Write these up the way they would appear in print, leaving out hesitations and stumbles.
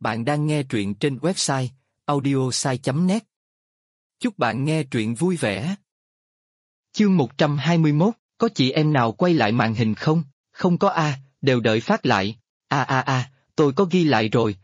Bạn đang nghe truyện trên website audiosai.net. Chúc bạn nghe truyện vui vẻ. Chương 121, có chị em nào quay lại màn hình không? Không có a, đều đợi phát lại. Tôi có ghi lại rồi,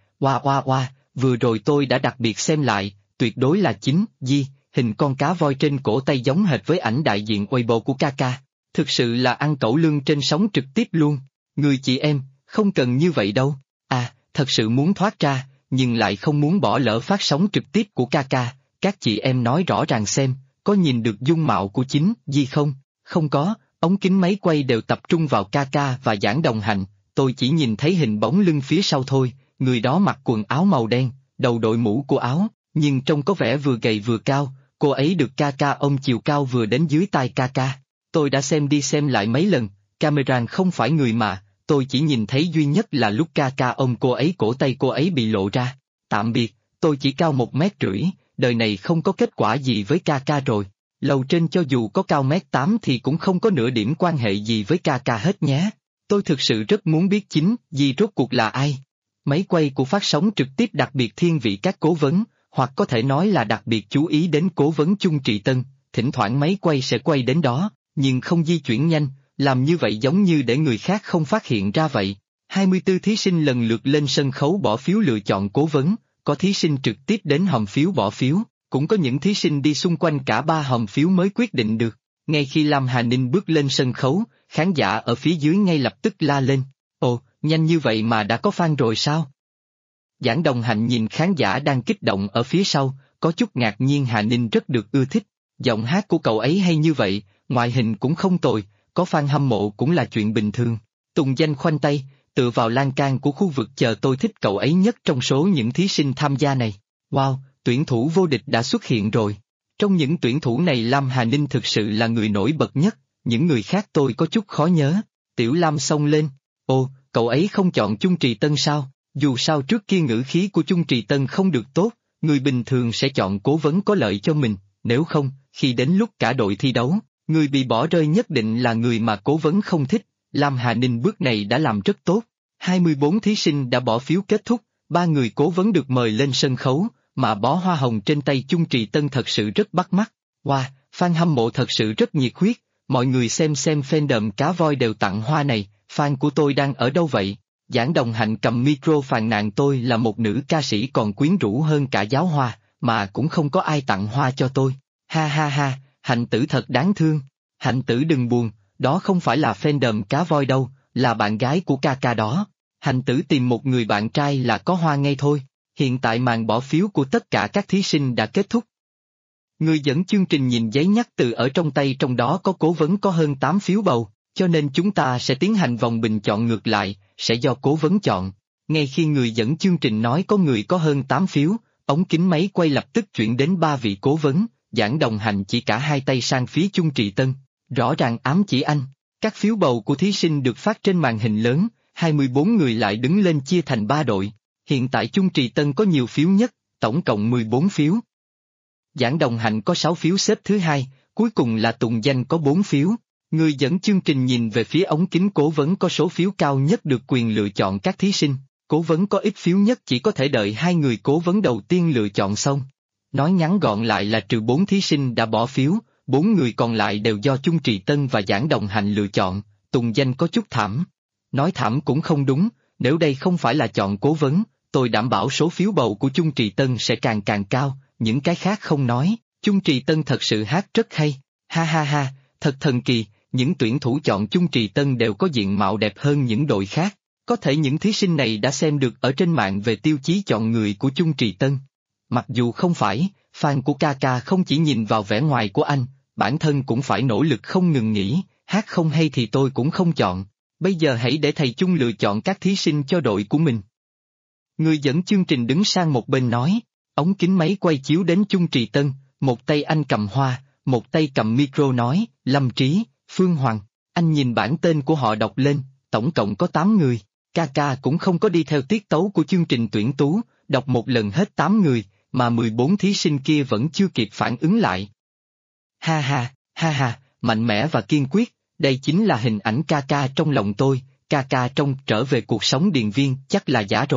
vừa rồi tôi đã đặc biệt xem lại, tuyệt đối là chính, hình con cá voi trên cổ tay giống hệt với ảnh đại diện Weibo của Kaka. Thực sự là ăn cẩu lương trên sóng trực tiếp luôn. Người chị em, không cần như vậy đâu. Thật sự muốn thoát ra, nhưng lại không muốn bỏ lỡ phát sóng trực tiếp của Kaka. Các chị em nói rõ ràng xem, có nhìn được dung mạo của chính, không? Không có, ống kính máy quay đều tập trung vào Kaka và Giảng Đồng Hạnh, tôi chỉ nhìn thấy hình bóng lưng phía sau thôi, người đó mặc quần áo màu đen, đầu đội mũ của áo, nhưng trông có vẻ vừa gầy vừa cao, cô ấy được Kaka ôm chiều cao vừa đến dưới tai Kaka. Tôi đã xem đi xem lại mấy lần, camera không phải người mà. Tôi chỉ nhìn thấy duy nhất là lúc Kaka ôm cô ấy, cổ tay cô ấy bị lộ ra. Tạm biệt, tôi chỉ cao 1,5 m, đời này không có kết quả gì với Kaka rồi. Lầu trên cho dù có cao 1,8 m thì cũng không có nửa điểm quan hệ gì với Kaka hết nhé. Tôi thực sự rất muốn biết chính, rốt cuộc là ai. Máy quay của phát sóng trực tiếp đặc biệt thiên vị các cố vấn, hoặc có thể nói là đặc biệt chú ý đến cố vấn Chung Trì Tân, thỉnh thoảng máy quay sẽ quay đến đó, nhưng không di chuyển nhanh. Làm như vậy giống như để người khác không phát hiện ra vậy. 24 thí sinh lần lượt lên sân khấu bỏ phiếu lựa chọn cố vấn, có thí sinh trực tiếp đến hòm phiếu bỏ phiếu, cũng có những thí sinh đi xung quanh cả 3 hòm phiếu mới quyết định được. Ngay khi Lam Hà Ninh bước lên sân khấu, khán giả ở phía dưới ngay lập tức la lên. Ồ, nhanh như vậy mà đã có fan rồi sao? Giảng Đồng Hạnh nhìn khán giả đang kích động ở phía sau, có chút ngạc nhiên. Hà Ninh rất được ưa thích, giọng hát của cậu ấy hay như vậy, ngoại hình cũng không tồi. Có fan hâm mộ cũng là chuyện bình thường. Tùng Danh khoanh tay, tựa vào lan can của khu vực chờ. Tôi thích cậu ấy nhất trong số những thí sinh tham gia này. Wow, tuyển thủ vô địch đã xuất hiện rồi. Trong những tuyển thủ này Lam Hà Ninh thực sự là người nổi bật nhất, những người khác tôi có chút khó nhớ. Tiểu Lam xông lên. Ồ, cậu ấy không chọn Chung Trì Tân sao? Dù sao trước kia ngữ khí của Chung Trì Tân không được tốt, người bình thường sẽ chọn cố vấn có lợi cho mình, nếu không, khi đến lúc cả đội thi đấu, người bị bỏ rơi nhất định là người mà cố vấn không thích. Lam Hà Ninh bước này đã làm rất tốt. 24 thí sinh đã bỏ phiếu kết thúc, 3 người cố vấn được mời lên sân khấu, mà bó hoa hồng trên tay Chung Trì Tân thật sự rất bắt mắt. Wow, fan hâm mộ thật sự rất nhiệt huyết, mọi người xem fandom cá voi đều tặng hoa này, fan của tôi đang ở đâu vậy? Giảng Đồng Hạnh cầm micro phàn nàn tôi là một nữ ca sĩ còn quyến rũ hơn cả giáo hoa, mà cũng không có ai tặng hoa cho tôi. Ha, Hạnh tử thật đáng thương. Hạnh tử đừng buồn, đó không phải là fandom cá voi đâu, là bạn gái của Kaka đó. Hạnh tử tìm một người bạn trai là có hoa ngay thôi. Hiện tại màn bỏ phiếu của tất cả các thí sinh đã kết thúc. Người dẫn chương trình nhìn giấy nhắc từ ở trong tay, trong đó có cố vấn có hơn 8 phiếu bầu, cho nên chúng ta sẽ tiến hành vòng bình chọn ngược lại, sẽ do cố vấn chọn. Ngay khi người dẫn chương trình nói có người có hơn 8 phiếu, ống kính máy quay lập tức chuyển đến 3 vị cố vấn. Giảng Đồng Hạnh chỉ cả hai tay sang phía Chung Trì Tân, rõ ràng ám chỉ anh. Các phiếu bầu của thí sinh được phát trên màn hình lớn, 24 người lại đứng lên chia thành 3 đội. Hiện tại Chung Trì Tân có nhiều phiếu nhất, tổng cộng 14 phiếu. Giảng Đồng Hạnh có 6 phiếu xếp thứ hai, cuối cùng là Tùng Danh có 4 phiếu. Người dẫn chương trình nhìn về phía ống kính cố vấn có số phiếu cao nhất được quyền lựa chọn các thí sinh. Cố vấn có ít phiếu nhất chỉ có thể đợi 2 người cố vấn đầu tiên lựa chọn xong. Nói ngắn gọn lại là trừ 4 thí sinh đã bỏ phiếu, 4 người còn lại đều do Chung Trì Tân và Giảng Đồng Hạnh lựa chọn. Tùng Danh có chút thảm. Nói thảm cũng không đúng, nếu đây không phải là chọn cố vấn, tôi đảm bảo số phiếu bầu của Chung Trì Tân sẽ càng cao, những cái khác không nói. Chung Trì Tân thật sự hát rất hay. Ha, thật thần kỳ, những tuyển thủ chọn Chung Trì Tân đều có diện mạo đẹp hơn những đội khác. Có thể những thí sinh này đã xem được ở trên mạng về tiêu chí chọn người của Chung Trì Tân. Mặc dù không phải, fan của Kaka không chỉ nhìn vào vẻ ngoài của anh, bản thân cũng phải nỗ lực không ngừng nghỉ, hát không hay thì tôi cũng không chọn. Bây giờ hãy để thầy Chung lựa chọn các thí sinh cho đội của mình. Người dẫn chương trình đứng sang một bên nói, ống kính máy quay chiếu đến Chung Trì Tân, một tay anh cầm hoa, một tay cầm micro nói, Lâm Trí, Phương Hoàng. Anh nhìn bảng tên của họ đọc lên, tổng cộng có 8 người. Kaka cũng không có đi theo tiết tấu của chương trình tuyển tú, đọc một lần hết 8 người, mà 14 thí sinh kia vẫn chưa kịp phản ứng lại. Ha, mạnh mẽ và kiên quyết, đây chính là hình ảnh Kaka trong lòng tôi. Kaka trong Trở Về Cuộc Sống Điền Viên chắc là giả rồi.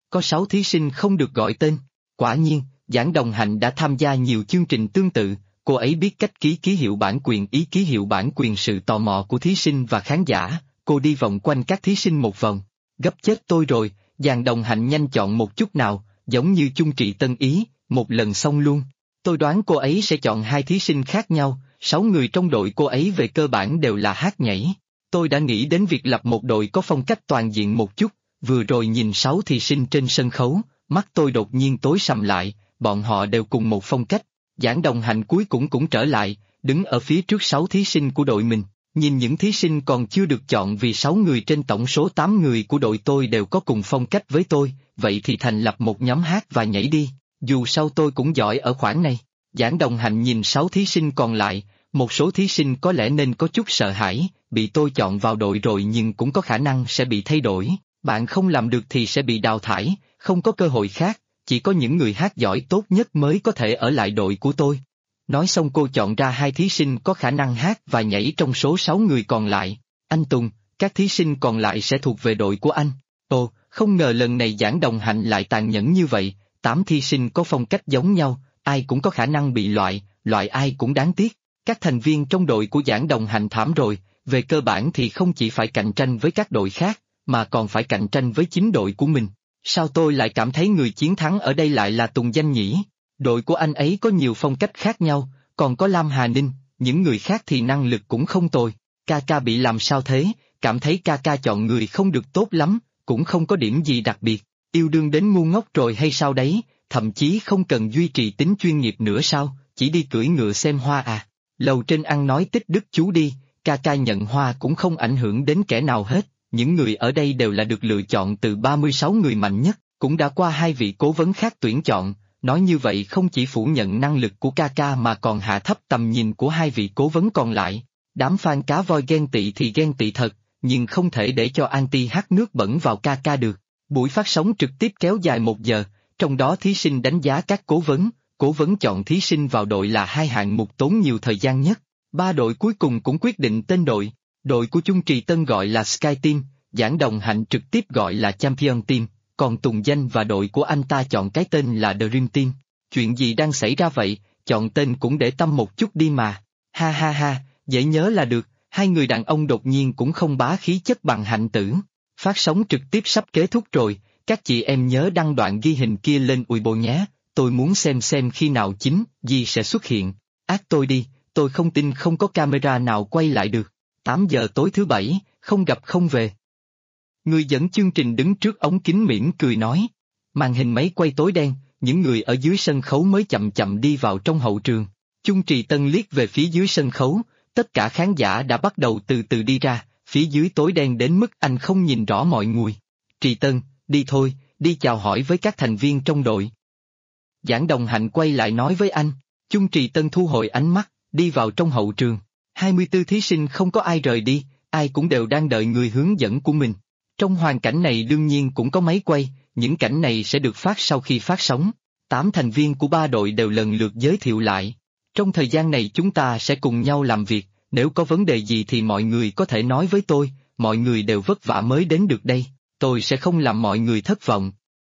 có 6 thí sinh không được gọi tên. Quả nhiên, Giảng Đồng Hạnh đã tham gia nhiều chương trình tương tự, cô ấy biết cách ký ký hiệu bản quyền ký hiệu bản quyền sự tò mò của thí sinh và khán giả, cô đi vòng quanh các thí sinh một vòng. Gấp chết tôi rồi, Giảng Đồng Hạnh nhanh chọn một chút nào, giống như Chung Trị Tân ý, một lần xong luôn. Tôi đoán cô ấy sẽ chọn 2 thí sinh khác nhau, 6 người trong đội cô ấy về cơ bản đều là hát nhảy. Tôi đã nghĩ đến việc lập một đội có phong cách toàn diện một chút, vừa rồi nhìn 6 thí sinh trên sân khấu, mắt tôi đột nhiên tối sầm lại, bọn họ đều cùng một phong cách. Giảng Đồng Hạnh cuối cùng cũng trở lại, đứng ở phía trước 6 thí sinh của đội mình, nhìn những thí sinh còn chưa được chọn vì 6 người trên tổng số 8 người của đội tôi đều có cùng phong cách với tôi, vậy thì thành lập một nhóm hát và nhảy đi, dù sao tôi cũng giỏi ở khoản này. Giảng Đồng Hạnh nhìn 6 thí sinh còn lại, một số thí sinh có lẽ nên có chút sợ hãi, bị tôi chọn vào đội rồi nhưng cũng có khả năng sẽ bị thay đổi, bạn không làm được thì sẽ bị đào thải, không có cơ hội khác, chỉ có những người hát giỏi tốt nhất mới có thể ở lại đội của tôi. Nói xong cô chọn ra 2 thí sinh có khả năng hát và nhảy trong số 6 người còn lại. Anh Tùng, các thí sinh còn lại sẽ thuộc về đội của anh. Ồ, không ngờ lần này Giảng Đồng Hạnh lại tàn nhẫn như vậy, 8 thí sinh có phong cách giống nhau, ai cũng có khả năng bị loại ai cũng đáng tiếc. Các thành viên trong đội của Giảng Đồng Hạnh thảm rồi, về cơ bản thì không chỉ phải cạnh tranh với các đội khác, mà còn phải cạnh tranh với chính đội của mình. Sao tôi lại cảm thấy người chiến thắng ở đây lại là Tùng Danh nhỉ? Đội của anh ấy có nhiều phong cách khác nhau, còn có Lam Hà Ninh, những người khác thì năng lực cũng không tồi. Ca bị làm sao thế, cảm thấy ca chọn người không được tốt lắm, cũng không có điểm gì đặc biệt, yêu đương đến ngu ngốc rồi hay sao đấy, thậm chí không cần duy trì tính chuyên nghiệp nữa sao, chỉ đi cưỡi ngựa xem hoa à. Lầu trên ăn nói tích đức chú đi, ca nhận hoa cũng không ảnh hưởng đến kẻ nào hết, những người ở đây đều là được lựa chọn từ 36 người mạnh nhất, cũng đã qua 2 vị cố vấn khác tuyển chọn, nói như vậy không chỉ phủ nhận năng lực của ca mà còn hạ thấp tầm nhìn của 2 vị cố vấn còn lại. Đám fan cá voi ghen tị thì ghen tị thật, nhưng không thể để cho anti hắt nước bẩn vào ca được. Buổi phát sóng trực tiếp kéo dài 1 giờ, trong đó thí sinh đánh giá các cố vấn chọn thí sinh vào đội là 2 hạng mục tốn nhiều thời gian nhất. 3 đội cuối cùng cũng quyết định tên đội. Đội của Chung Trì Tân gọi là Sky Team, Giảng Đồng Hạnh trực tiếp gọi là Champion Team, còn Tùng Danh và đội của anh ta chọn cái tên là Dream Team. Chuyện gì đang xảy ra vậy, chọn tên cũng để tâm một chút đi mà. Ha, dễ nhớ là được, 2 người đàn ông đột nhiên cũng không bá khí chất bằng Hạnh tử. Phát sóng trực tiếp sắp kết thúc rồi, các chị em nhớ đăng đoạn ghi hình kia lên Weibo nhé, tôi muốn xem khi nào chính Di sẽ xuất hiện. Ác tôi đi, tôi không tin không có camera nào quay lại được. 8 giờ tối thứ Bảy, không gặp không về. Người dẫn chương trình đứng trước ống kính mỉm cười nói. Màn hình máy quay tối đen, những người ở dưới sân khấu mới chậm chậm đi vào trong hậu trường. Chung Trì Tân liếc về phía dưới sân khấu, tất cả khán giả đã bắt đầu từ từ đi ra, phía dưới tối đen đến mức anh không nhìn rõ mọi người. Trì Tân, đi thôi, đi chào hỏi với các thành viên trong đội. Giảng Đồng Hạnh quay lại nói với anh. Chung Trì Tân thu hồi ánh mắt, đi vào trong hậu trường. 24 thí sinh không có ai rời đi, ai cũng đều đang đợi người hướng dẫn của mình. Trong hoàn cảnh này đương nhiên cũng có máy quay, những cảnh này sẽ được phát sau khi phát sóng. 8 thành viên của 3 đội đều lần lượt giới thiệu lại. Trong thời gian này chúng ta sẽ cùng nhau làm việc, nếu có vấn đề gì thì mọi người có thể nói với tôi, mọi người đều vất vả mới đến được đây, tôi sẽ không làm mọi người thất vọng.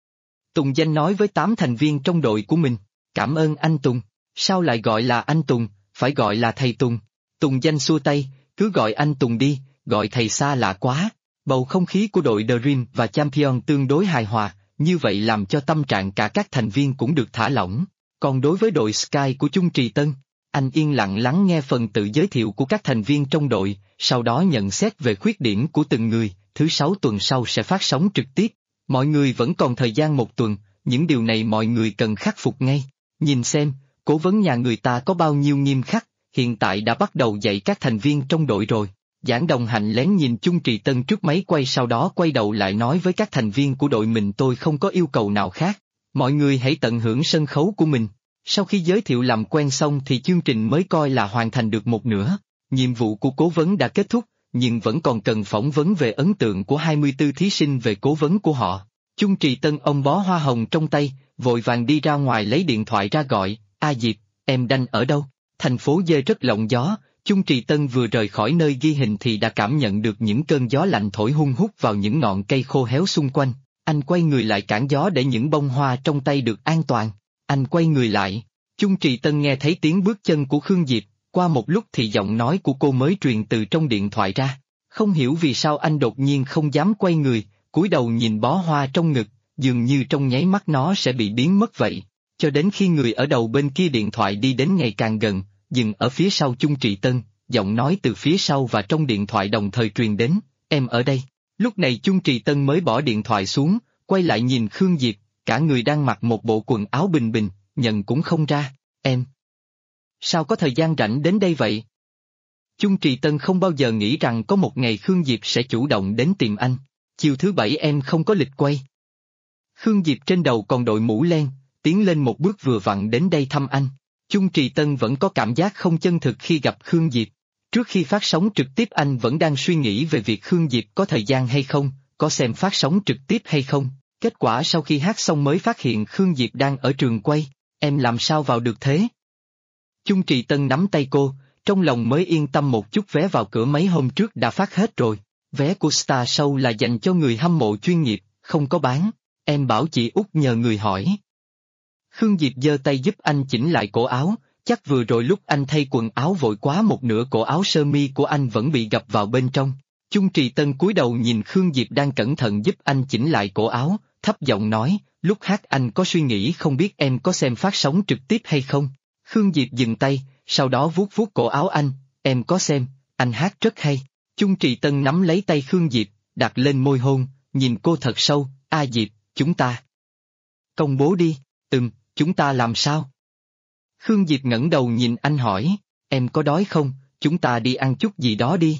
Tùng Danh nói với 8 thành viên trong đội của mình, cảm ơn anh Tùng, sao lại gọi là anh Tùng, phải gọi là thầy Tùng. Tùng Danh xua tay, cứ gọi anh Tùng đi, gọi thầy xa lạ quá. Bầu không khí của đội Dream và Champion tương đối hài hòa, như vậy làm cho tâm trạng cả các thành viên cũng được thả lỏng. Còn đối với đội Sky của Chung Trì Tân, anh yên lặng lắng nghe phần tự giới thiệu của các thành viên trong đội, sau đó nhận xét về khuyết điểm của từng người, thứ 6 tuần sau sẽ phát sóng trực tiếp. Mọi người vẫn còn thời gian 1 tuần, những điều này mọi người cần khắc phục ngay. Nhìn xem, cố vấn nhà người ta có bao nhiêu nghiêm khắc, hiện tại đã bắt đầu dạy các thành viên trong đội rồi. Giảng Đồng Hạnh lén nhìn Chung Trì Tân trước máy quay sau đó quay đầu lại nói với các thành viên của đội mình tôi không có yêu cầu nào khác. Mọi người hãy tận hưởng sân khấu của mình. Sau khi giới thiệu làm quen xong thì chương trình mới coi là hoàn thành được một nửa. Nhiệm vụ của cố vấn đã kết thúc, nhưng vẫn còn cần phỏng vấn về ấn tượng của 24 thí sinh về cố vấn của họ. Chung Trì Tân ôm bó hoa hồng trong tay, vội vàng đi ra ngoài lấy điện thoại ra gọi, A Diệp, em đang ở đâu? Thành phố Dê rất lộng gió, Chung Trì Tân vừa rời khỏi nơi ghi hình thì đã cảm nhận được những cơn gió lạnh thổi hun hút vào những ngọn cây khô héo xung quanh. Anh quay người lại cản gió để những bông hoa trong tay được an toàn. Anh quay người lại. Chung Trì Tân nghe thấy tiếng bước chân của Khương Diệp, qua một lúc thì giọng nói của cô mới truyền từ trong điện thoại ra. Không hiểu vì sao anh đột nhiên không dám quay người, cúi đầu nhìn bó hoa trong ngực, dường như trong nháy mắt nó sẽ bị biến mất vậy. Cho đến khi người ở đầu bên kia điện thoại đi đến ngày càng gần, dừng ở phía sau Chung Trì Tân, giọng nói từ phía sau và trong điện thoại đồng thời truyền đến, em ở đây. Lúc này Chung Trì Tân mới bỏ điện thoại xuống, quay lại nhìn Khương Diệp, cả người đang mặc một bộ quần áo bình bình, nhận cũng không ra, em. Sao có thời gian rảnh đến đây vậy? Chung Trì Tân không bao giờ nghĩ rằng có một ngày Khương Diệp sẽ chủ động đến tìm anh. Chiều thứ bảy em không có lịch quay. Khương Diệp trên đầu còn đội mũ len, tiến lên một bước vừa vặn đến đây thăm anh. Chung Trì Tân vẫn có cảm giác không chân thực khi gặp Khương Diệp. Trước khi phát sóng trực tiếp anh vẫn đang suy nghĩ về việc Khương Diệp có thời gian hay không, có xem phát sóng trực tiếp hay không. Kết quả sau khi hát xong mới phát hiện Khương Diệp đang ở trường quay, em làm sao vào được thế? Chung Trì Tân nắm tay cô, trong lòng mới yên tâm một chút. Vé vào cửa mấy hôm trước đã phát hết rồi, vé của Star Show là dành cho người hâm mộ chuyên nghiệp, không có bán, em bảo chị Út nhờ người hỏi. Khương Diệp giơ tay giúp anh chỉnh lại cổ áo, chắc vừa rồi lúc anh thay quần áo vội quá một nửa cổ áo sơ mi của anh vẫn bị gập vào bên trong. Chung Trì Tân cúi đầu nhìn Khương Diệp đang cẩn thận giúp anh chỉnh lại cổ áo, thấp giọng nói, lúc hát anh có suy nghĩ không biết em có xem phát sóng trực tiếp hay không. Khương Diệp dừng tay, sau đó vuốt vuốt cổ áo anh, em có xem, anh hát rất hay. Chung Trì Tân nắm lấy tay Khương Diệp, đặt lên môi hôn, nhìn cô thật sâu, a Diệp, chúng ta công bố đi. Chúng ta làm sao? Khương Diệp ngẩng đầu nhìn anh hỏi, em có đói không, chúng ta đi ăn chút gì đó đi.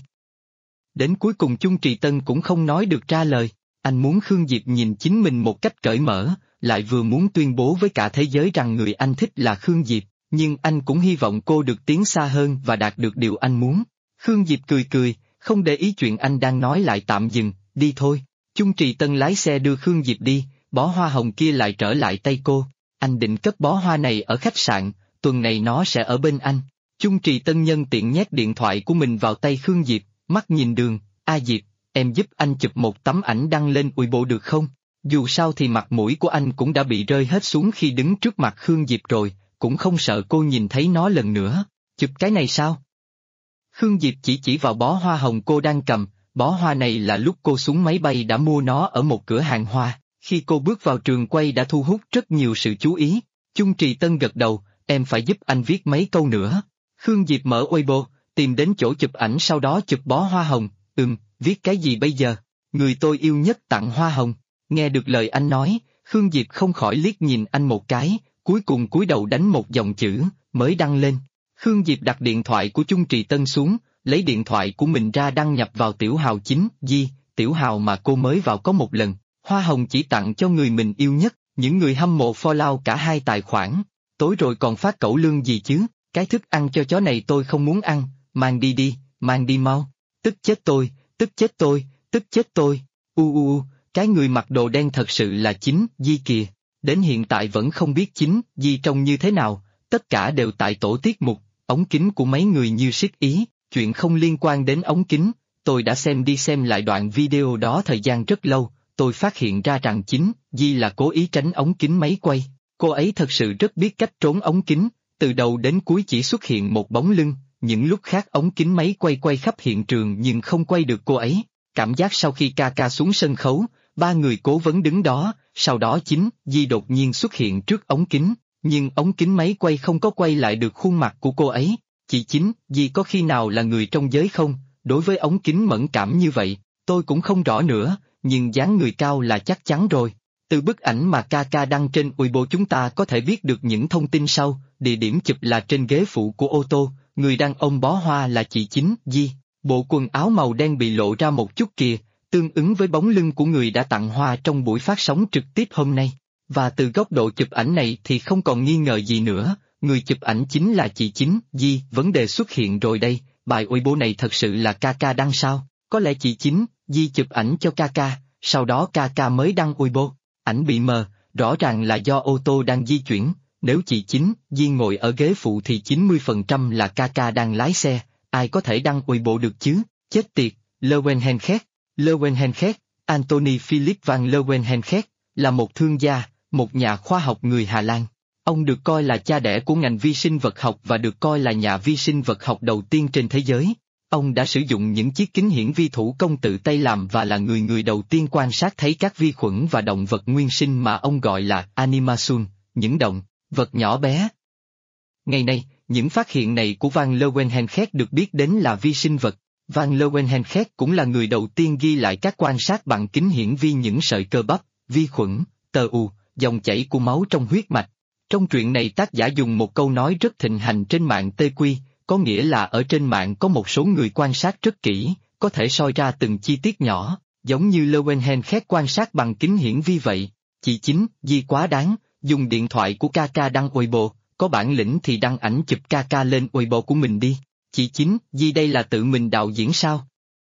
Đến cuối cùng Chung Trì Tân cũng không nói được ra lời, anh muốn Khương Diệp nhìn chính mình một cách cởi mở, lại vừa muốn tuyên bố với cả thế giới rằng người anh thích là Khương Diệp, nhưng anh cũng hy vọng cô được tiến xa hơn và đạt được điều anh muốn. Khương Diệp cười cười, không để ý chuyện anh đang nói lại tạm dừng, đi thôi. Chung Trì Tân lái xe đưa Khương Diệp đi, bó hoa hồng kia lại trở lại tay cô. Anh định cất bó hoa này ở khách sạn, tuần này nó sẽ ở bên anh. Chung Trì Tân nhân tiện nhét điện thoại của mình vào tay Khương Diệp, mắt nhìn đường, a Diệp, em giúp anh chụp một tấm ảnh đăng lên Weibo được không? Dù sao thì mặt mũi của anh cũng đã bị rơi hết xuống khi đứng trước mặt Khương Diệp rồi, cũng không sợ cô nhìn thấy nó lần nữa. Chụp cái này sao? Khương Diệp chỉ vào bó hoa hồng cô đang cầm, bó hoa này là lúc cô xuống máy bay đã mua nó ở một cửa hàng hoa. Khi cô bước vào trường quay đã thu hút rất nhiều sự chú ý. Chung Trì Tân gật đầu, em phải giúp anh viết mấy câu nữa. Khương Diệp mở Weibo, tìm đến chỗ chụp ảnh sau đó chụp bó hoa hồng, viết cái gì bây giờ? Người tôi yêu nhất tặng hoa hồng. Nghe được lời anh nói, Khương Diệp không khỏi liếc nhìn anh một cái, cuối cùng cúi đầu đánh một dòng chữ, mới đăng lên. Khương Diệp đặt điện thoại của Chung Trì Tân xuống, lấy điện thoại của mình ra đăng nhập vào tiểu hào chính, tiểu hào mà cô mới vào có một lần. Hoa hồng chỉ tặng cho người mình yêu nhất, những người hâm mộ follow cả hai tài khoản. Tối rồi còn phát cẩu lương gì chứ, cái thức ăn cho chó này tôi không muốn ăn, mang đi, mang đi mau. Tức chết tôi, tức chết tôi, tức chết tôi. Cái người mặc đồ đen thật sự là chính Di kìa. Đến hiện tại vẫn không biết chính Di trông như thế nào, tất cả đều tại tổ tiết mục, ống kính của mấy người như siết ý, chuyện không liên quan đến ống kính. Tôi đã xem đi xem lại đoạn video đó thời gian rất lâu. Tôi phát hiện ra rằng chính Di là cố ý tránh ống kính máy quay, cô ấy thật sự rất biết cách trốn ống kính, từ đầu đến cuối chỉ xuất hiện một bóng lưng, những lúc khác ống kính máy quay khắp hiện trường nhưng không quay được cô ấy. Cảm giác sau khi ca xuống sân khấu, ba người cố vấn đứng đó, sau đó chính Di đột nhiên xuất hiện trước ống kính, nhưng ống kính máy quay không có quay lại được khuôn mặt của cô ấy. Chị chính Di có khi nào là người trong giới không? Đối với ống kính mẫn cảm như vậy, tôi cũng không rõ nữa. Nhưng dáng người cao là chắc chắn rồi. Từ bức ảnh mà ca đăng trên Weibo chúng ta có thể biết được những thông tin sau, địa điểm chụp là trên ghế phụ của ô tô, người đang ôm bó hoa là chị chính Di, bộ quần áo màu đen bị lộ ra một chút kìa, tương ứng với bóng lưng của người đã tặng hoa trong buổi phát sóng trực tiếp hôm nay. Và từ góc độ chụp ảnh này thì không còn nghi ngờ gì nữa, người chụp ảnh chính là chị chính Di. Vấn đề xuất hiện rồi đây, bài Weibo này thật sự là ca đăng sao? Có lẽ chị chính Di chụp ảnh cho ca, sau đó ca mới đăng Weibo. Ảnh bị mờ, rõ ràng là do ô tô đang di chuyển, nếu chị chính Di ngồi ở ghế phụ thì 90% là ca đang lái xe, ai có thể đăng Weibo được chứ, chết tiệt, Leeuwenhoek, Anthony Philip van Leeuwenhoek, là một thương gia, một nhà khoa học người Hà Lan. Ông được coi là cha đẻ của ngành vi sinh vật học và được coi là nhà vi sinh vật học đầu tiên trên thế giới. Ông đã sử dụng những chiếc kính hiển vi thủ công tự tay làm và là người đầu tiên quan sát thấy các vi khuẩn và động vật nguyên sinh mà ông gọi là animation, những động vật nhỏ bé. Ngày nay, những phát hiện này của van Leeuwenhoek được biết đến là vi sinh vật. Van Leeuwenhoek cũng là người đầu tiên ghi lại các quan sát bằng kính hiển vi những sợi cơ bắp, vi khuẩn, tơ u, dòng chảy của máu trong huyết mạch. Trong truyện này tác giả dùng một câu nói rất thịnh hành trên mạng TQ, có nghĩa là ở trên mạng có một số người quan sát rất kỹ, có thể soi ra từng chi tiết nhỏ, giống như Leeuwenhoek quan sát bằng kính hiển vi vậy. Chị Chính, Di quá đáng, dùng điện thoại của Kaka đăng Weibo, có bản lĩnh thì đăng ảnh chụp Kaka lên Weibo của mình đi. Chị Chính, Di đây là tự mình đạo diễn sao?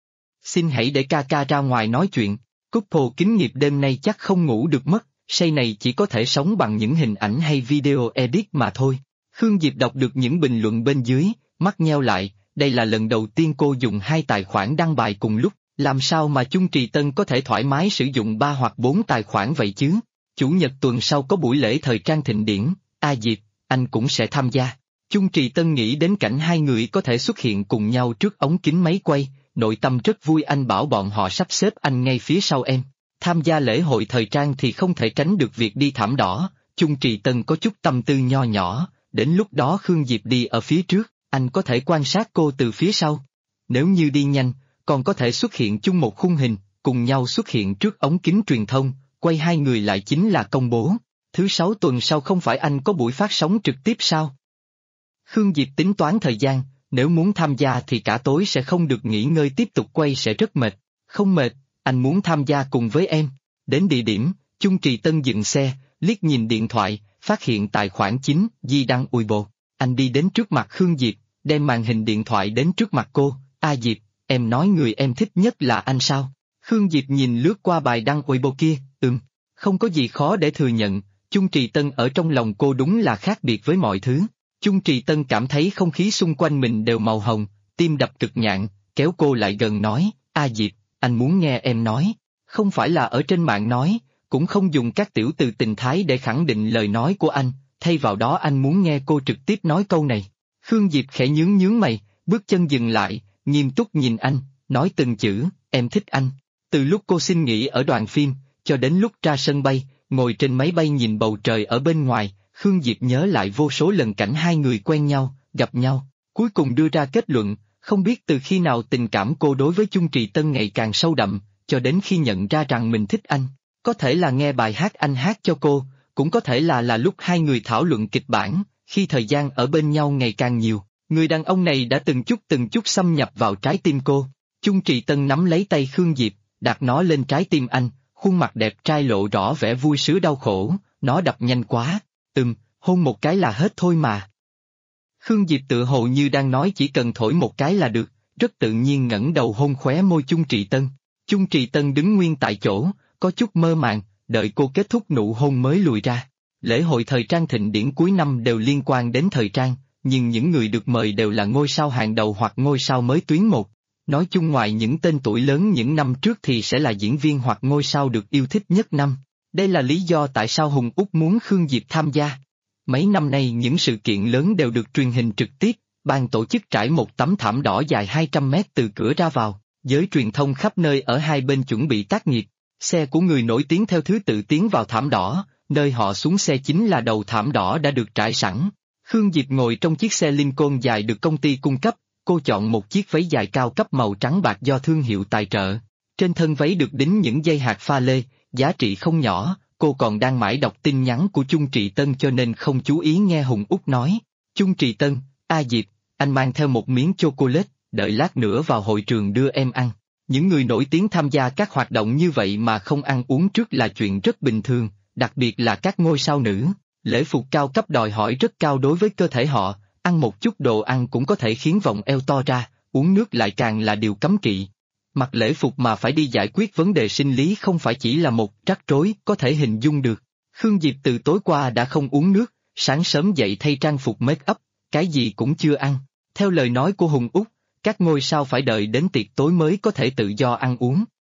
Xin hãy để Kaka ra ngoài nói chuyện. Couple kính nghiệp đêm nay chắc không ngủ được mất, say này chỉ có thể sống bằng những hình ảnh hay video edit mà thôi. Khương Diệp đọc được những bình luận bên dưới, mắt nheo lại, đây là lần đầu tiên cô dùng 2 tài khoản đăng bài cùng lúc, làm sao mà Chung Trì Tân có thể thoải mái sử dụng 3 hoặc 4 tài khoản vậy chứ? Chủ nhật tuần sau có buổi lễ thời trang thịnh điển, Diệp, anh cũng sẽ tham gia. Chung Trì Tân nghĩ đến cảnh hai người có thể xuất hiện cùng nhau trước ống kính máy quay, nội tâm rất vui. Anh bảo bọn họ sắp xếp anh ngay phía sau em. Tham gia lễ hội thời trang thì không thể tránh được việc đi thảm đỏ, Chung Trì Tân có chút tâm tư nho nhỏ, đến lúc đó Khương Diệp đi ở phía trước, anh có thể quan sát cô từ phía sau. Nếu như đi nhanh, còn có thể xuất hiện chung một khung hình, cùng nhau xuất hiện trước ống kính truyền thông, quay hai người lại chính là công bố. Thứ 6 tuần sau không phải anh có buổi phát sóng trực tiếp sao? Khương Diệp tính toán thời gian, nếu muốn tham gia thì cả tối sẽ không được nghỉ ngơi, tiếp tục quay sẽ rất mệt. Không mệt, anh muốn tham gia cùng với em. Đến địa điểm, Chung Trì Tân dừng xe, liếc nhìn điện thoại, phát hiện tài khoản chính, Di đăng Weibo. Anh đi đến trước mặt Khương Diệp, đem màn hình điện thoại đến trước mặt cô. Diệp, em nói người em thích nhất là anh sao? Khương Diệp nhìn lướt qua bài đăng Weibo kia, không có gì khó để thừa nhận, Chung Trì Tân ở trong lòng cô đúng là khác biệt với mọi thứ. Chung Trì Tân cảm thấy không khí xung quanh mình đều màu hồng, tim đập cực nhạn, kéo cô lại gần nói, Diệp, anh muốn nghe em nói, không phải là ở trên mạng nói, cũng không dùng các tiểu từ tình thái để khẳng định lời nói của anh, thay vào đó anh muốn nghe cô trực tiếp nói câu này. Khương Diệp khẽ nhướng mày, bước chân dừng lại, nghiêm túc nhìn anh, nói từng chữ, em thích anh. Từ lúc cô xin nghỉ ở đoàn phim, cho đến lúc ra sân bay, ngồi trên máy bay nhìn bầu trời ở bên ngoài, Khương Diệp nhớ lại vô số lần cảnh hai người quen nhau, gặp nhau, cuối cùng đưa ra kết luận, không biết từ khi nào tình cảm cô đối với Chung Trì Tân ngày càng sâu đậm, cho đến khi nhận ra rằng mình thích anh. Có thể là nghe bài hát anh hát cho cô, cũng có thể là lúc hai người thảo luận kịch bản, khi thời gian ở bên nhau ngày càng nhiều, người đàn ông này đã từng chút xâm nhập vào trái tim cô. Chung Trì Tân nắm lấy tay Khương Diệp, đặt nó lên trái tim anh, khuôn mặt đẹp trai lộ rõ vẻ vui sướng đau khổ, nó đập nhanh quá, hôn một cái là hết thôi mà. Khương Diệp tự hồ như đang nói chỉ cần thổi một cái là được, rất tự nhiên ngẩng đầu hôn khóe môi Chung Trì Tân. Chung Trì Tân đứng nguyên tại chỗ, có chút mơ màng, đợi cô kết thúc nụ hôn mới lùi ra. Lễ hội thời trang thịnh điển cuối năm đều liên quan đến thời trang, nhưng những người được mời đều là ngôi sao hàng đầu hoặc ngôi sao mới tuyến một. Nói chung ngoài những tên tuổi lớn những năm trước thì sẽ là diễn viên hoặc ngôi sao được yêu thích nhất năm. Đây là lý do tại sao Hùng Úc muốn Khương Diệp tham gia. Mấy năm nay những sự kiện lớn đều được truyền hình trực tiếp, ban tổ chức trải một tấm thảm đỏ dài 200 mét từ cửa ra vào, giới truyền thông khắp nơi ở hai bên chuẩn bị tác nghiệp. Xe của người nổi tiếng theo thứ tự tiến vào thảm đỏ, nơi họ xuống xe chính là đầu thảm đỏ đã được trải sẵn. Khương Diệp ngồi trong chiếc xe Lincoln dài được công ty cung cấp, cô chọn một chiếc váy dài cao cấp màu trắng bạc do thương hiệu tài trợ. Trên thân váy được đính những dây hạt pha lê, giá trị không nhỏ, cô còn đang mãi đọc tin nhắn của Chung Trì Tân cho nên không chú ý nghe Hùng Úc nói. Chung Trì Tân, Diệp, anh mang theo một miếng chocolate, đợi lát nữa vào hội trường đưa em ăn. Những người nổi tiếng tham gia các hoạt động như vậy mà không ăn uống trước là chuyện rất bình thường, đặc biệt là các ngôi sao nữ. Lễ phục cao cấp đòi hỏi rất cao đối với cơ thể họ, ăn một chút đồ ăn cũng có thể khiến vòng eo to ra, uống nước lại càng là điều cấm kỵ. Mặc lễ phục mà phải đi giải quyết vấn đề sinh lý không phải chỉ là một rắc rối có thể hình dung được. Khương Diệp từ tối qua đã không uống nước, sáng sớm dậy thay trang phục make up, cái gì cũng chưa ăn. Theo lời nói của Hùng Úc, các ngôi sao phải đợi đến tiệc tối mới có thể tự do ăn uống.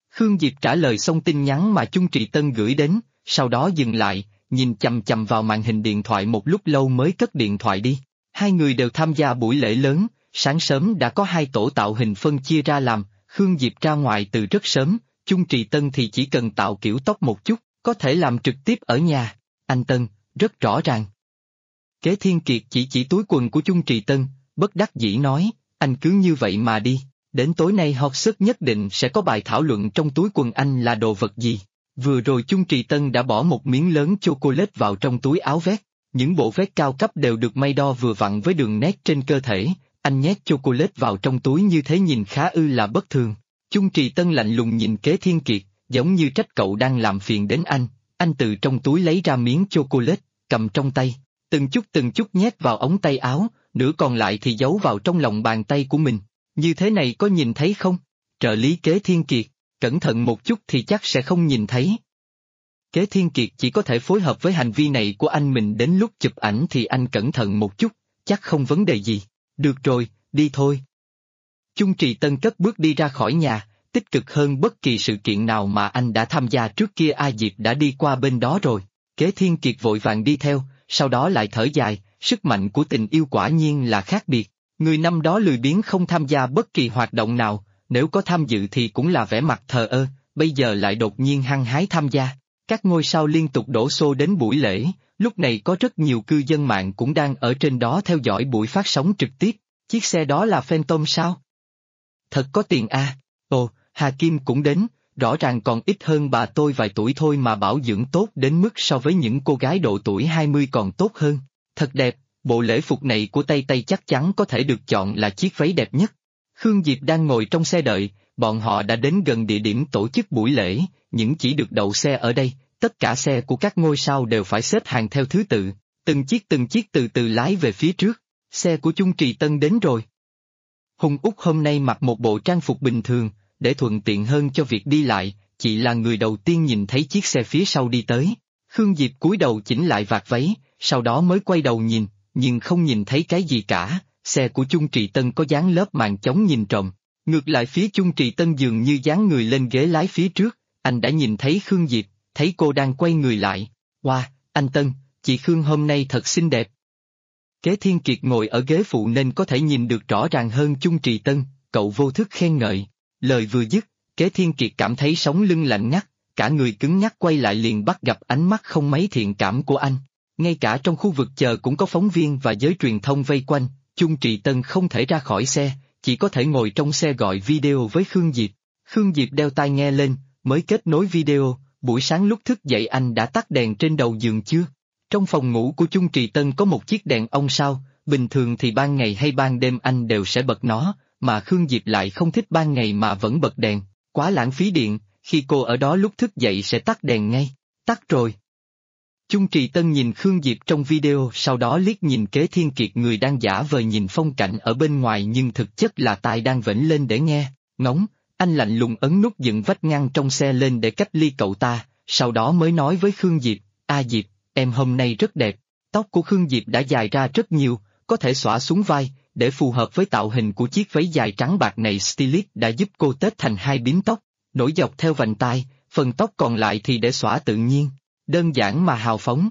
Khương Diệp trả lời xong tin nhắn mà Chung Trì Tân gửi đến, sau đó dừng lại, nhìn chằm chằm vào màn hình điện thoại một lúc lâu mới cất điện thoại đi. Hai người đều tham gia buổi lễ lớn, sáng sớm đã có hai tổ tạo hình phân chia ra làm, Khương Diệp ra ngoài từ rất sớm, Chung Trì Tân thì chỉ cần tạo kiểu tóc một chút, có thể làm trực tiếp ở nhà. Anh Tân, rất rõ ràng. Kế Thiên Kiệt chỉ túi quần của Chung Trì Tân, bất đắc dĩ nói, anh cứ như vậy mà đi, đến tối nay học sức nhất định sẽ có bài thảo luận trong túi quần anh là đồ vật gì. Vừa rồi Chung Trì Tân đã bỏ một miếng lớn chocolate vào trong túi áo vest, những bộ vest cao cấp đều được may đo vừa vặn với đường nét trên cơ thể, anh nhét chocolate vào trong túi như thế nhìn khá là bất thường. Chung Trì Tân lạnh lùng nhìn Kế Thiên Kiệt, giống như trách cậu đang làm phiền đến anh từ trong túi lấy ra miếng chocolate, cầm trong tay, từng chút nhét vào ống tay áo, nửa còn lại thì giấu vào trong lòng bàn tay của mình. Như thế này có nhìn thấy không? Trợ lý Kế Thiên Kiệt, cẩn thận một chút thì chắc sẽ không nhìn thấy. Kế Thiên Kiệt chỉ có thể phối hợp với hành vi này của anh mình, đến lúc chụp ảnh thì anh cẩn thận một chút, chắc không vấn đề gì. Được rồi, đi thôi. Chung Trì Tân cất bước đi ra khỏi nhà, tích cực hơn bất kỳ sự kiện nào mà anh đã tham gia trước kia. A Diệp đã đi qua bên đó rồi. Kế Thiên Kiệt vội vàng đi theo, sau đó lại thở dài, sức mạnh của tình yêu quả nhiên là khác biệt. Người năm đó lười biếng không tham gia bất kỳ hoạt động nào, nếu có tham dự thì cũng là vẻ mặt thờ ơ, bây giờ lại đột nhiên hăng hái tham gia. Các ngôi sao liên tục đổ xô đến buổi lễ, lúc này có rất nhiều cư dân mạng cũng đang ở trên đó theo dõi buổi phát sóng trực tiếp. Chiếc xe đó là Phantom sao? Thật có tiền a. Ồ, Hà Kim cũng đến, rõ ràng còn ít hơn bà tôi vài tuổi thôi mà bảo dưỡng tốt đến mức so với những cô gái độ tuổi 20 còn tốt hơn. Thật đẹp, bộ lễ phục này của Tây Tây chắc chắn có thể được chọn là chiếc váy đẹp nhất. Khương Diệp đang ngồi trong xe đợi, bọn họ đã đến gần địa điểm tổ chức buổi lễ, những chỉ được đậu xe ở đây, tất cả xe của các ngôi sao đều phải xếp hàng theo thứ tự, từng chiếc từ từ lái về phía trước, xe của Chung Trì Tân đến rồi. Hùng Úc hôm nay mặc một bộ trang phục bình thường, để thuận tiện hơn cho việc đi lại, chị là người đầu tiên nhìn thấy chiếc xe phía sau đi tới. Khương Diệp cúi đầu chỉnh lại vạt váy, sau đó mới quay đầu nhìn, nhưng không nhìn thấy cái gì cả, xe của Chung Trì Tân có dán lớp màn chống nhìn trộm. Ngược lại phía Chung Trì Tân dường như dán người lên ghế lái phía trước, anh đã nhìn thấy Khương Diệp, thấy cô đang quay người lại. Wow, anh Tân, chị Khương hôm nay thật xinh đẹp. Kế Thiên Kiệt ngồi ở ghế phụ nên có thể nhìn được rõ ràng hơn Chung Trì Tân, cậu vô thức khen ngợi. Lời vừa dứt, Kế Thiên Kiệt cảm thấy sống lưng lạnh ngắt, cả người cứng nhắc quay lại liền bắt gặp ánh mắt không mấy thiện cảm của anh. Ngay cả trong khu vực chờ cũng có phóng viên và giới truyền thông vây quanh, Chung Trì Tân không thể ra khỏi xe, chỉ có thể ngồi trong xe gọi video với Khương Diệp. Khương Diệp đeo tai nghe lên, mới kết nối video, buổi sáng lúc thức dậy anh đã tắt đèn trên đầu giường chưa? Trong phòng ngủ của Chung Trì Tân có một chiếc đèn ông sao, bình thường thì ban ngày hay ban đêm anh đều sẽ bật nó, mà Khương Diệp lại không thích ban ngày mà vẫn bật đèn, quá lãng phí điện, khi cô ở đó lúc thức dậy sẽ tắt đèn ngay. Tắt rồi. Chung Trì Tân nhìn Khương Diệp trong video, sau đó liếc nhìn Kế Thiên Kiệt người đang giả vờ nhìn phong cảnh ở bên ngoài nhưng thực chất là tai đang vểnh lên để nghe. Ngóng, anh lạnh lùng ấn nút dựng vách ngăn trong xe lên để cách ly cậu ta, sau đó mới nói với Khương Diệp, A Diệp, em hôm nay rất đẹp. Tóc của Khương Diệp đã dài ra rất nhiều, có thể xõa xuống vai, để phù hợp với tạo hình của chiếc váy dài trắng bạc này. Stylist đã giúp cô tết thành hai bím tóc, nổi dọc theo vành tai, phần tóc còn lại thì để xõa tự nhiên. Đơn giản mà hào phóng,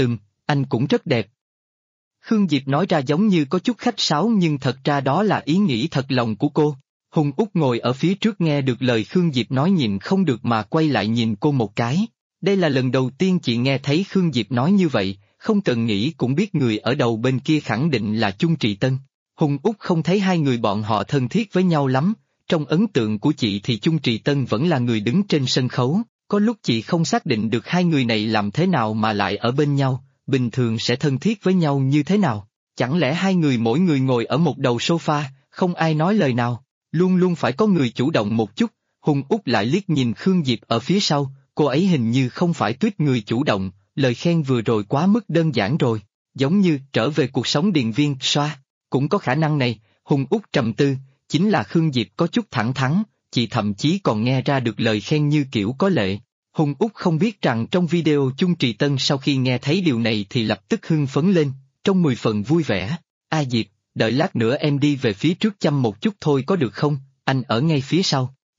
anh cũng rất đẹp. Khương Diệp nói ra giống như có chút khách sáo nhưng thật ra đó là ý nghĩ thật lòng của cô. Hùng Úc ngồi ở phía trước nghe được lời Khương Diệp nói nhịn không được mà quay lại nhìn cô một cái. Đây là lần đầu tiên chị nghe thấy Khương Diệp nói như vậy, không cần nghĩ cũng biết người ở đầu bên kia khẳng định là Chung Trì Tân. Hùng Úc không thấy hai người bọn họ thân thiết với nhau lắm, trong ấn tượng của chị thì Chung Trì Tân vẫn là người đứng trên sân khấu. Có lúc chị không xác định được hai người này làm thế nào mà lại ở bên nhau, bình thường sẽ thân thiết với nhau như thế nào. Chẳng lẽ hai người mỗi người ngồi ở một đầu sofa, không ai nói lời nào, luôn luôn phải có người chủ động một chút. Hùng Úc lại liếc nhìn Khương Diệp ở phía sau, cô ấy hình như không phải tuýp người chủ động, lời khen vừa rồi quá mức đơn giản rồi, giống như trở về cuộc sống điền viên, xoa. Cũng có khả năng này, Hùng Úc trầm tư, chính là Khương Diệp có chút thẳng thắn. Chị thậm chí còn nghe ra được lời khen như kiểu có lệ. Hùng Úc không biết rằng trong video Chung Trì Tân sau khi nghe thấy điều này thì lập tức hưng phấn lên, trong 10 phần vui vẻ. A Diệp, đợi lát nữa em đi về phía trước chăm một chút thôi có được không, anh ở ngay phía sau.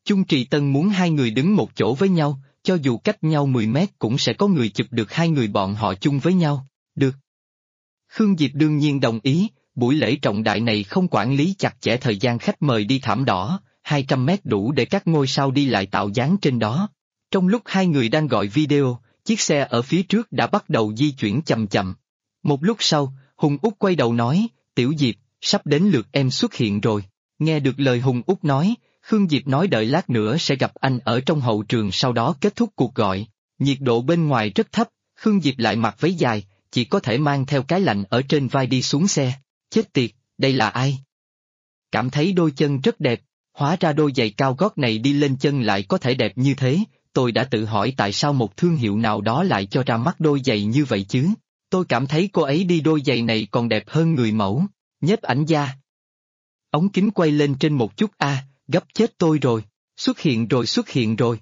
Chung Trì Tân muốn hai người đứng một chỗ với nhau, cho dù cách nhau 10 mét cũng sẽ có người chụp được hai người bọn họ chung với nhau. Được. Khương Diệp đương nhiên đồng ý, buổi lễ trọng đại này không quản lý chặt chẽ thời gian khách mời đi thảm đỏ, 200 mét đủ để các ngôi sao đi lại tạo dáng trên đó. Trong lúc hai người đang gọi video, chiếc xe ở phía trước đã bắt đầu di chuyển chậm chậm. Một lúc sau, Hùng Út quay đầu nói, Tiểu Diệp, sắp đến lượt em xuất hiện rồi. Nghe được lời Hùng Út nói, Khương Diệp nói đợi lát nữa sẽ gặp anh ở trong hậu trường sau đó kết thúc cuộc gọi. Nhiệt độ bên ngoài rất thấp, Khương Diệp lại mặc váy dài, chỉ có thể mang theo cái lạnh ở trên vai đi xuống xe. Chết tiệt, đây là ai? Cảm thấy đôi chân rất đẹp, hóa ra đôi giày cao gót này đi lên chân lại có thể đẹp như thế, tôi đã tự hỏi tại sao một thương hiệu nào đó lại cho ra mắt đôi giày như vậy chứ. Tôi cảm thấy cô ấy đi đôi giày này còn đẹp hơn người mẫu. Nhiếp ảnh gia. Ống kính quay lên trên một chút gấp chết tôi rồi, xuất hiện rồi.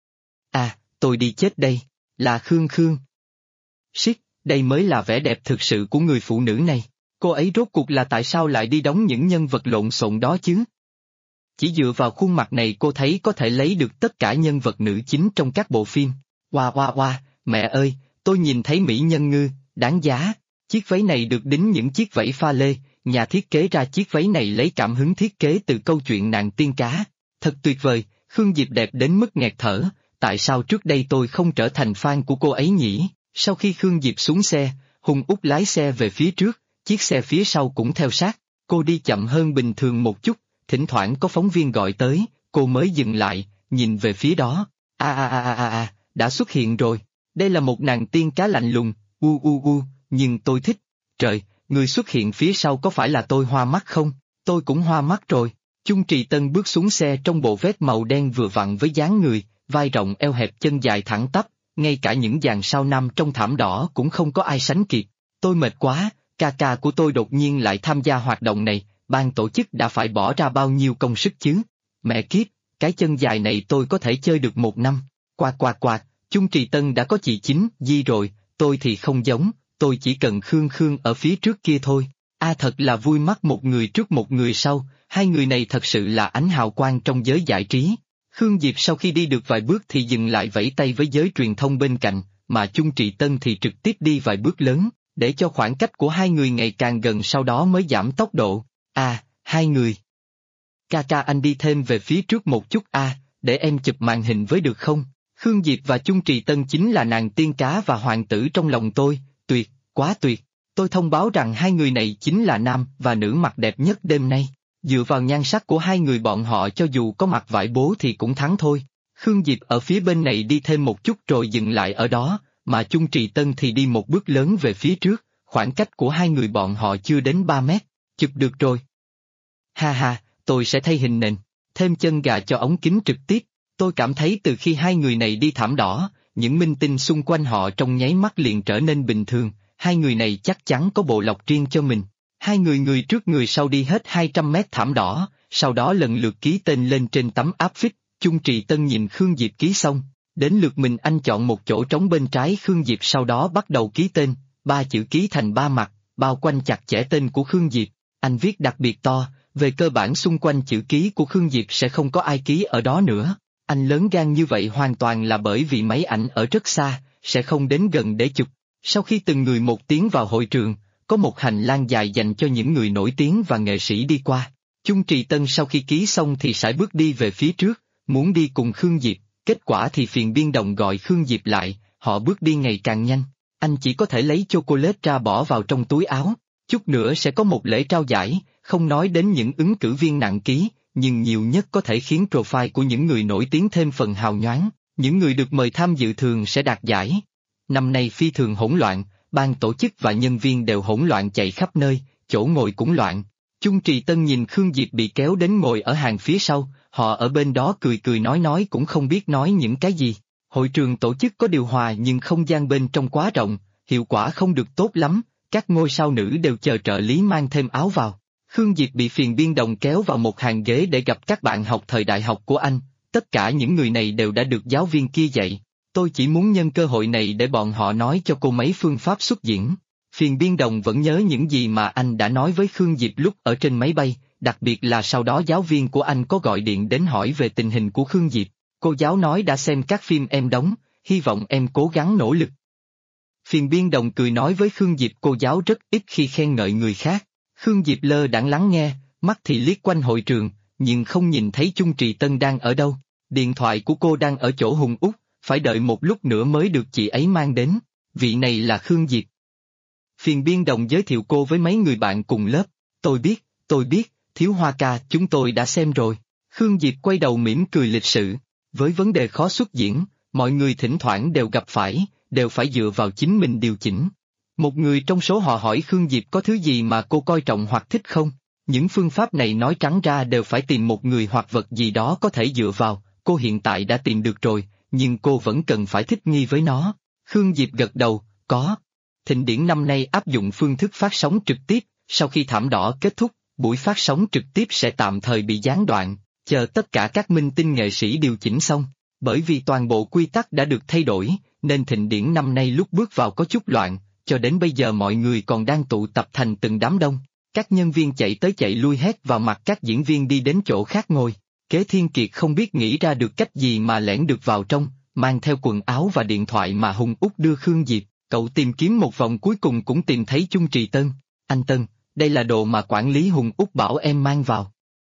Tôi đi chết đây, là Khương Khương. Shit, đây mới là vẻ đẹp thực sự của người phụ nữ này, cô ấy rốt cuộc là tại sao lại đi đóng những nhân vật lộn xộn đó chứ? Chỉ dựa vào khuôn mặt này cô thấy có thể lấy được tất cả nhân vật nữ chính trong các bộ phim. Wow, mẹ ơi, tôi nhìn thấy mỹ nhân ngư, đáng giá. Chiếc váy này được đính những chiếc vảy pha lê, nhà thiết kế ra chiếc váy này lấy cảm hứng thiết kế từ câu chuyện nàng tiên cá. Thật tuyệt vời, Khương Diệp đẹp đến mức nghẹt thở, tại sao trước đây tôi không trở thành fan của cô ấy nhỉ? Sau khi Khương Diệp xuống xe, Hùng Út lái xe về phía trước, chiếc xe phía sau cũng theo sát, cô đi chậm hơn bình thường một chút, thỉnh thoảng có phóng viên gọi tới, cô mới dừng lại, nhìn về phía đó. Đã xuất hiện rồi, đây là một nàng tiên cá lạnh lùng, nhưng tôi thích. Trời, người xuất hiện phía sau có phải là tôi hoa mắt không? Tôi cũng hoa mắt rồi. Chung Trì Tân bước xuống xe trong bộ vest màu đen vừa vặn với dáng người, vai rộng eo hẹp chân dài thẳng tắp, ngay cả những dàn sao nam trong thảm đỏ cũng không có ai sánh kịp. Tôi mệt quá, ca của tôi đột nhiên lại tham gia hoạt động này, ban tổ chức đã phải bỏ ra bao nhiêu công sức chứ? Mẹ kiếp, cái chân dài này tôi có thể chơi được 1 năm. Quạt, Chung Trì Tân đã có chị chính, Di rồi, tôi thì không giống, tôi chỉ cần Khương Khương ở phía trước kia thôi. Thật là vui mắt một người trước một người sau, hai người này thật sự là ánh hào quang trong giới giải trí. Khương Diệp sau khi đi được vài bước thì dừng lại vẫy tay với giới truyền thông bên cạnh, mà Chung Trì Tân thì trực tiếp đi vài bước lớn, để cho khoảng cách của hai người ngày càng gần sau đó mới giảm tốc độ. Hai người. Ca anh đi thêm về phía trước một chút để em chụp màn hình với được không? Khương Diệp và Chung Trì Tân chính là nàng tiên cá và hoàng tử trong lòng tôi, tuyệt, quá tuyệt. Tôi thông báo rằng hai người này chính là nam và nữ mặt đẹp nhất đêm nay. Dựa vào nhan sắc của hai người bọn họ cho dù có mặc vải bố thì cũng thắng thôi. Khương Diệp ở phía bên này đi thêm một chút rồi dừng lại ở đó, mà Chung Trì Tân thì đi một bước lớn về phía trước, khoảng cách của hai người bọn họ chưa đến 3 mét. Chụp được rồi. Tôi sẽ thay hình nền, thêm chân gà cho ống kính trực tiếp. Tôi cảm thấy từ khi hai người này đi thảm đỏ, những minh tinh xung quanh họ trong nháy mắt liền trở nên bình thường, hai người này chắc chắn có bộ lọc riêng cho mình. Hai người người trước người sau đi hết 200 mét thảm đỏ, sau đó lần lượt ký tên lên trên tấm áp phích. Chung Trì Tân nhìn Khương Diệp ký xong, đến lượt mình anh chọn một chỗ trống bên trái Khương Diệp sau đó bắt đầu ký tên, 3 chữ ký thành 3 mặt, bao quanh chặt chẽ tên của Khương Diệp. Anh viết đặc biệt to, về cơ bản xung quanh chữ ký của Khương Diệp sẽ không có ai ký ở đó nữa. Anh lớn gan như vậy hoàn toàn là bởi vì máy ảnh ở rất xa, sẽ không đến gần để chụp. Sau khi từng người một tiến vào hội trường, có một hành lang dài dành cho những người nổi tiếng và nghệ sĩ đi qua. Chung Trì Tân sau khi ký xong thì sải bước đi về phía trước, muốn đi cùng Khương Diệp, kết quả thì phiền biên đồng gọi Khương Diệp lại, họ bước đi ngày càng nhanh. Anh chỉ có thể lấy chocolate ra bỏ vào trong túi áo, chút nữa sẽ có một lễ trao giải, không nói đến những ứng cử viên nặng ký, nhưng nhiều nhất có thể khiến profile của những người nổi tiếng thêm phần hào nhoáng, những người được mời tham dự thường sẽ đạt giải. Năm nay phi thường hỗn loạn, ban tổ chức và nhân viên đều hỗn loạn chạy khắp nơi, chỗ ngồi cũng loạn. Chung Trì Tân nhìn Khương Diệp bị kéo đến ngồi ở hàng phía sau, họ ở bên đó cười nói cũng không biết nói những cái gì. Hội trường tổ chức có điều hòa nhưng không gian bên trong quá rộng, hiệu quả không được tốt lắm, các ngôi sao nữ đều chờ trợ lý mang thêm áo vào. Khương Diệp bị phiền biên đồng kéo vào một hàng ghế để gặp các bạn học thời đại học của anh, tất cả những người này đều đã được giáo viên kia dạy. Tôi chỉ muốn nhân cơ hội này để bọn họ nói cho cô mấy phương pháp xuất diễn. Phiền biên đồng vẫn nhớ những gì mà anh đã nói với Khương Diệp lúc ở trên máy bay, đặc biệt là sau đó giáo viên của anh có gọi điện đến hỏi về tình hình của Khương Diệp. Cô giáo nói đã xem các phim em đóng, hy vọng em cố gắng nỗ lực. Phiền Biên Đồng cười nói với Khương Diệp cô giáo rất ít khi khen ngợi người khác. Khương Diệp lơ đãng lắng nghe, mắt thì liếc quanh hội trường, nhưng không nhìn thấy Chung Trì Tân đang ở đâu. Điện thoại của cô đang ở chỗ Hùng Út, phải đợi một lúc nữa mới được chị ấy mang đến. Vị này là Khương Diệp. Phiền Biên Đồng giới thiệu cô với mấy người bạn cùng lớp. Tôi biết, Thiếu Hoa ca, chúng tôi đã xem rồi. Khương Diệp quay đầu mỉm cười lịch sự. Với vấn đề khó xuất diễn, mọi người thỉnh thoảng đều gặp phải, đều phải dựa vào chính mình điều chỉnh. Một người trong số họ hỏi Khương Diệp có thứ gì mà cô coi trọng hoặc thích không? Những phương pháp này nói trắng ra đều phải tìm một người hoặc vật gì đó có thể dựa vào, cô hiện tại đã tìm được rồi, nhưng cô vẫn cần phải thích nghi với nó. Khương Diệp gật đầu, có. Thịnh điển năm nay áp dụng phương thức phát sóng trực tiếp, sau khi Thảm Đỏ kết thúc, buổi phát sóng trực tiếp sẽ tạm thời bị gián đoạn, chờ tất cả các minh tinh nghệ sĩ điều chỉnh xong. Bởi vì toàn bộ quy tắc đã được thay đổi, nên thịnh điển năm nay lúc bước vào có chút loạn, cho đến bây giờ mọi người còn đang tụ tập thành từng đám đông. Các nhân viên chạy tới chạy lui hét vào mặt các diễn viên đi đến chỗ khác ngồi. Kế Thiên Kiệt không biết nghĩ ra được cách gì mà lẻn được vào trong, mang theo quần áo và điện thoại mà Hùng Út đưa Khương Diệp. Cậu tìm kiếm một vòng cuối cùng cũng tìm thấy Chung Trì Tân. Anh Tân, đây là đồ mà quản lý Hùng Út bảo em mang vào.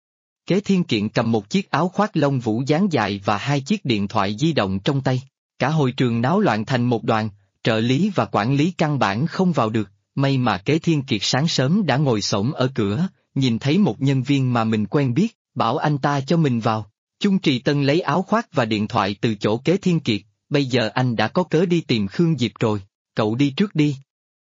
Kế Thiên Kiện cầm một chiếc áo khoác lông vũ dáng dài và hai chiếc điện thoại di động trong tay. Cả hội trường náo loạn thành một đoàn, trợ lý và quản lý căn bản không vào được. May mà Kế Thiên Kiệt sáng sớm đã ngồi xổm ở cửa, nhìn thấy một nhân viên mà mình quen biết, bảo anh ta cho mình vào. Chung Trì Tân lấy áo khoác và điện thoại từ chỗ Kế Thiên Kiệt, bây giờ anh đã có cớ đi tìm Khương Diệp rồi, cậu đi trước đi.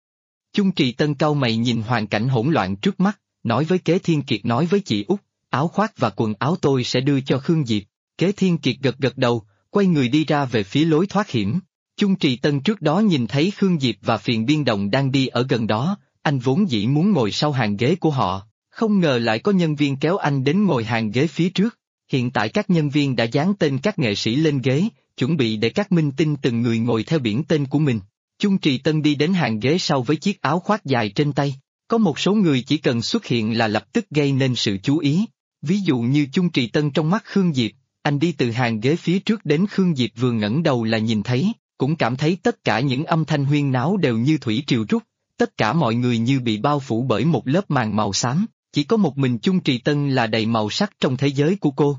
Chung Trì Tân cau mày nhìn hoàn cảnh hỗn loạn trước mắt, nói với Kế Thiên Kiệt nói với chị Út, áo khoác và quần áo tôi sẽ đưa cho Khương Diệp. Kế Thiên Kiệt gật đầu, quay người đi ra về phía lối thoát hiểm. Chung Trì Tân trước đó nhìn thấy Khương Diệp và Phiền Biên Đồng đang đi ở gần đó, anh vốn dĩ muốn ngồi sau hàng ghế của họ, không ngờ lại có nhân viên kéo anh đến ngồi hàng ghế phía trước. Hiện tại các nhân viên đã dán tên các nghệ sĩ lên ghế, chuẩn bị để các minh tinh từng người ngồi theo biển tên của mình. Chung Trì Tân đi đến hàng ghế sau với chiếc áo khoác dài trên tay. Có một số người chỉ cần xuất hiện là lập tức gây nên sự chú ý. Ví dụ như Chung Trì Tân trong mắt Khương Diệp, anh đi từ hàng ghế phía trước đến Khương Diệp vừa ngẩng đầu là nhìn thấy, cũng cảm thấy tất cả những âm thanh huyên náo đều như thủy triều rút, tất cả mọi người như bị bao phủ bởi một lớp màn màu xám, chỉ có một mình Chung Trì Tân là đầy màu sắc trong thế giới của cô.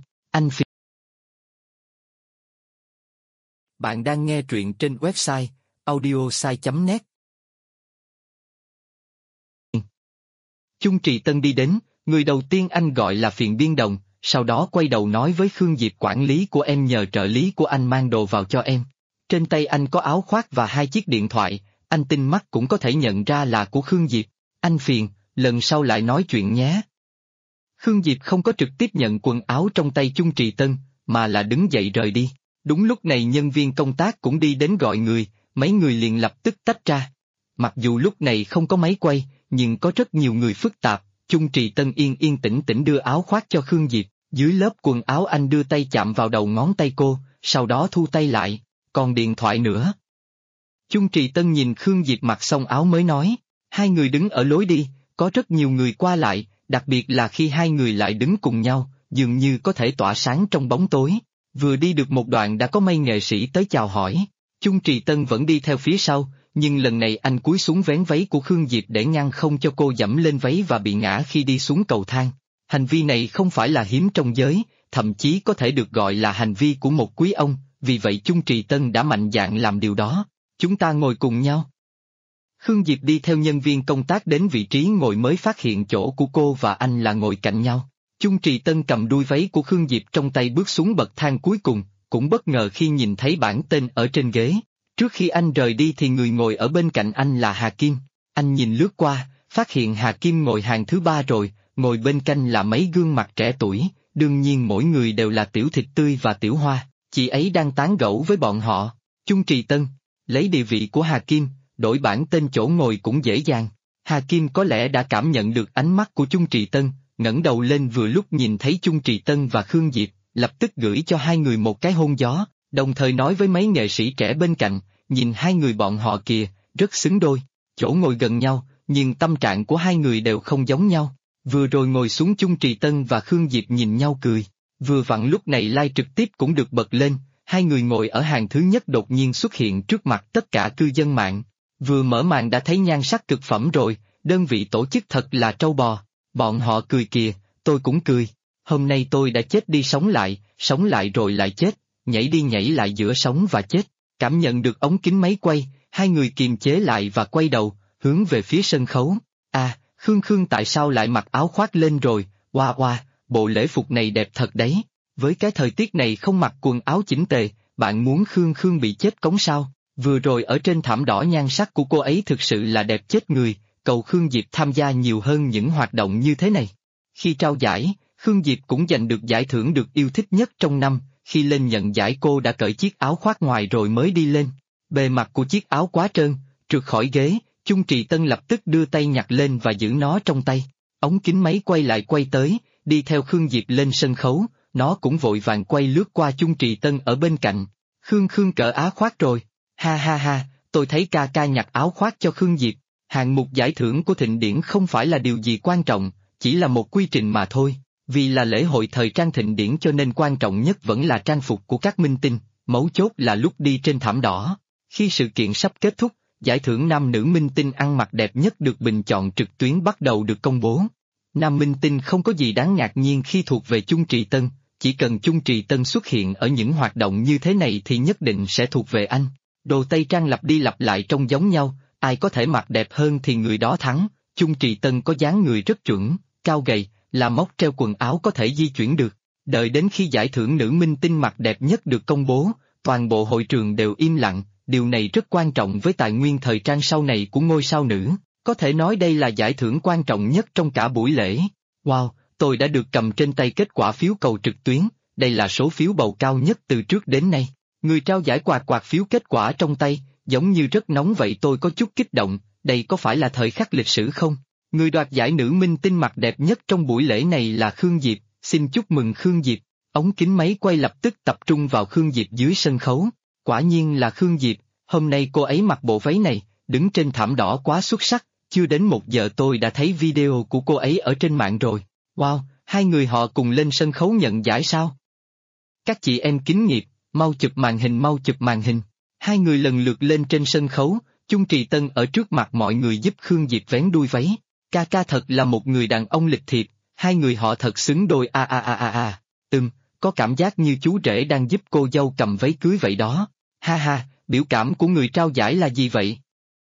Bạn đang nghe truyện trên website audiosai.net. Chung Trì Tân đi đến, người đầu tiên anh gọi là Phiền Biên Đồng, sau đó quay đầu nói với Khương Diệp quản lý của em nhờ trợ lý của anh mang đồ vào cho em. Trên tay anh có áo khoác và hai chiếc điện thoại, anh tinh mắt cũng có thể nhận ra là của Khương Diệp. Anh Phiền, lần sau lại nói chuyện nhé. Khương Diệp không có trực tiếp nhận quần áo trong tay Chung Trì Tân, mà là đứng dậy rời đi. Đúng lúc này nhân viên công tác cũng đi đến gọi người, mấy người liền lập tức tách ra. Mặc dù lúc này không có máy quay, nhưng có rất nhiều người phức tạp. Chung Trì Tân yên tĩnh đưa áo khoác cho Khương Diệp, dưới lớp quần áo anh đưa tay chạm vào đầu ngón tay cô, sau đó thu tay lại, còn điện thoại nữa. Chung Trì Tân nhìn Khương Diệp mặc xong áo mới nói, hai người đứng ở lối đi, có rất nhiều người qua lại, đặc biệt là khi hai người lại đứng cùng nhau, dường như có thể tỏa sáng trong bóng tối. Vừa đi được một đoạn đã có mấy nghệ sĩ tới chào hỏi, Chung Trì Tân vẫn đi theo phía sau, nhưng lần này anh cúi xuống vén váy của Khương Diệp để ngăn không cho cô dẫm lên váy và bị ngã khi đi xuống cầu thang. Hành vi này không phải là hiếm trong giới, thậm chí có thể được gọi là hành vi của một quý ông, vì vậy Chung Trì Tân đã mạnh dạn làm điều đó. Chúng ta ngồi cùng nhau. Khương Diệp đi theo nhân viên công tác đến vị trí ngồi mới phát hiện chỗ của cô và anh là ngồi cạnh nhau. Chung Trì Tân cầm đuôi váy của Khương Diệp trong tay bước xuống bậc thang cuối cùng, cũng bất ngờ khi nhìn thấy bảng tên ở trên ghế. Trước khi anh rời đi thì người ngồi ở bên cạnh anh là Hà Kim. Anh nhìn lướt qua, phát hiện Hà Kim ngồi hàng thứ ba rồi, ngồi bên cạnh là mấy gương mặt trẻ tuổi, đương nhiên mỗi người đều là Tiểu Thịt Tươi và Tiểu Hoa, chị ấy đang tán gẫu với bọn họ. Chung Trì Tân, lấy địa vị của Hà Kim, đổi bảng tên chỗ ngồi cũng dễ dàng. Hà Kim có lẽ đã cảm nhận được ánh mắt của Chung Trì Tân, ngẩng đầu lên vừa lúc nhìn thấy Chung Trì Tân và Khương Diệp, lập tức gửi cho hai người một cái hôn gió, đồng thời nói với mấy nghệ sĩ trẻ bên cạnh, nhìn hai người bọn họ kìa, rất xứng đôi, chỗ ngồi gần nhau, nhưng tâm trạng của hai người đều không giống nhau. Vừa rồi ngồi xuống chung Trì Tân và Khương Diệp nhìn nhau cười. Vừa vặn lúc này live trực tiếp cũng được bật lên, hai người ngồi ở hàng thứ nhất đột nhiên xuất hiện trước mặt tất cả cư dân mạng. Vừa mở màn đã thấy nhan sắc cực phẩm rồi, đơn vị tổ chức thật là trâu bò. Bọn họ cười kìa, tôi cũng cười. Hôm nay tôi đã chết đi sống lại rồi lại chết, nhảy đi nhảy lại giữa sống và chết. Cảm nhận được ống kính máy quay, hai người kiềm chế lại và quay đầu, hướng về phía sân khấu. À, Khương tại sao lại mặc áo khoác lên rồi, oa, bộ lễ phục này đẹp thật đấy. Với cái thời tiết này không mặc quần áo chỉnh tề, bạn muốn Khương bị chết cống sao? Vừa rồi ở trên thảm đỏ nhan sắc của cô ấy thực sự là đẹp chết người, cầu Khương Diệp tham gia nhiều hơn những hoạt động như thế này. Khi trao giải, Khương Diệp cũng giành được giải thưởng được yêu thích nhất trong năm, khi lên nhận giải cô đã cởi chiếc áo khoác ngoài rồi mới đi lên. Bề mặt của chiếc áo quá trơn, trượt khỏi ghế, Chung Trì Tân lập tức đưa tay nhặt lên và giữ nó trong tay. Ống kính máy quay lại quay tới, đi theo Khương Diệp lên sân khấu, nó cũng vội vàng quay lướt qua Chung Trì Tân ở bên cạnh. Khương cởi áo khoác rồi. Ha, tôi thấy ca nhặt áo khoác cho Khương Diệp. Hạng mục giải thưởng của Thịnh Điển không phải là điều gì quan trọng, chỉ là một quy trình mà thôi. Vì là lễ hội thời trang Thịnh Điển cho nên quan trọng nhất vẫn là trang phục của các minh tinh, mấu chốt là lúc đi trên thảm đỏ. Khi sự kiện sắp kết thúc, giải thưởng nam nữ minh tinh ăn mặc đẹp nhất được bình chọn trực tuyến bắt đầu được công bố. Nam minh tinh không có gì đáng ngạc nhiên khi thuộc về Chung Trì Tân, chỉ cần Chung Trì Tân xuất hiện ở những hoạt động như thế này thì nhất định sẽ thuộc về anh. Đồ tây trang lặp đi lặp lại trông giống nhau, ai có thể mặc đẹp hơn thì người đó thắng. Chung Trì Tân có dáng người rất chuẩn, cao gầy, là móc treo quần áo có thể di chuyển được. Đợi đến khi giải thưởng nữ minh tinh mặc đẹp nhất được công bố, toàn bộ hội trường đều im lặng, điều này rất quan trọng với tài nguyên thời trang sau này của ngôi sao nữ. Có thể nói đây là giải thưởng quan trọng nhất trong cả buổi lễ. Wow, tôi đã được cầm trên tay kết quả phiếu cầu trực tuyến, đây là số phiếu bầu cao nhất từ trước đến nay. Người trao giải quạt phiếu kết quả trong tay, giống như rất nóng vậy, tôi có chút kích động, đây có phải là thời khắc lịch sử không? Người đoạt giải nữ minh tinh mặc đẹp nhất trong buổi lễ này là Khương Diệp, xin chúc mừng Khương Diệp. Ống kính máy quay lập tức tập trung vào Khương Diệp dưới sân khấu. Quả nhiên là Khương Diệp, hôm nay cô ấy mặc bộ váy này, đứng trên thảm đỏ quá xuất sắc, chưa đến 1 giờ tôi đã thấy video của cô ấy ở trên mạng rồi. Wow, hai người họ cùng lên sân khấu nhận giải sao? Các chị em kính nghiệp, mau chụp màn hình. Hai người lần lượt lên trên sân khấu, Chung Trì Tân ở trước mặt mọi người giúp Khương Diệp vén đuôi váy. Ca thật là một người đàn ông lịch thiệp, hai người họ thật xứng đôi có cảm giác như chú rể đang giúp cô dâu cầm váy cưới vậy đó. Ha, biểu cảm của người trao giải là gì vậy?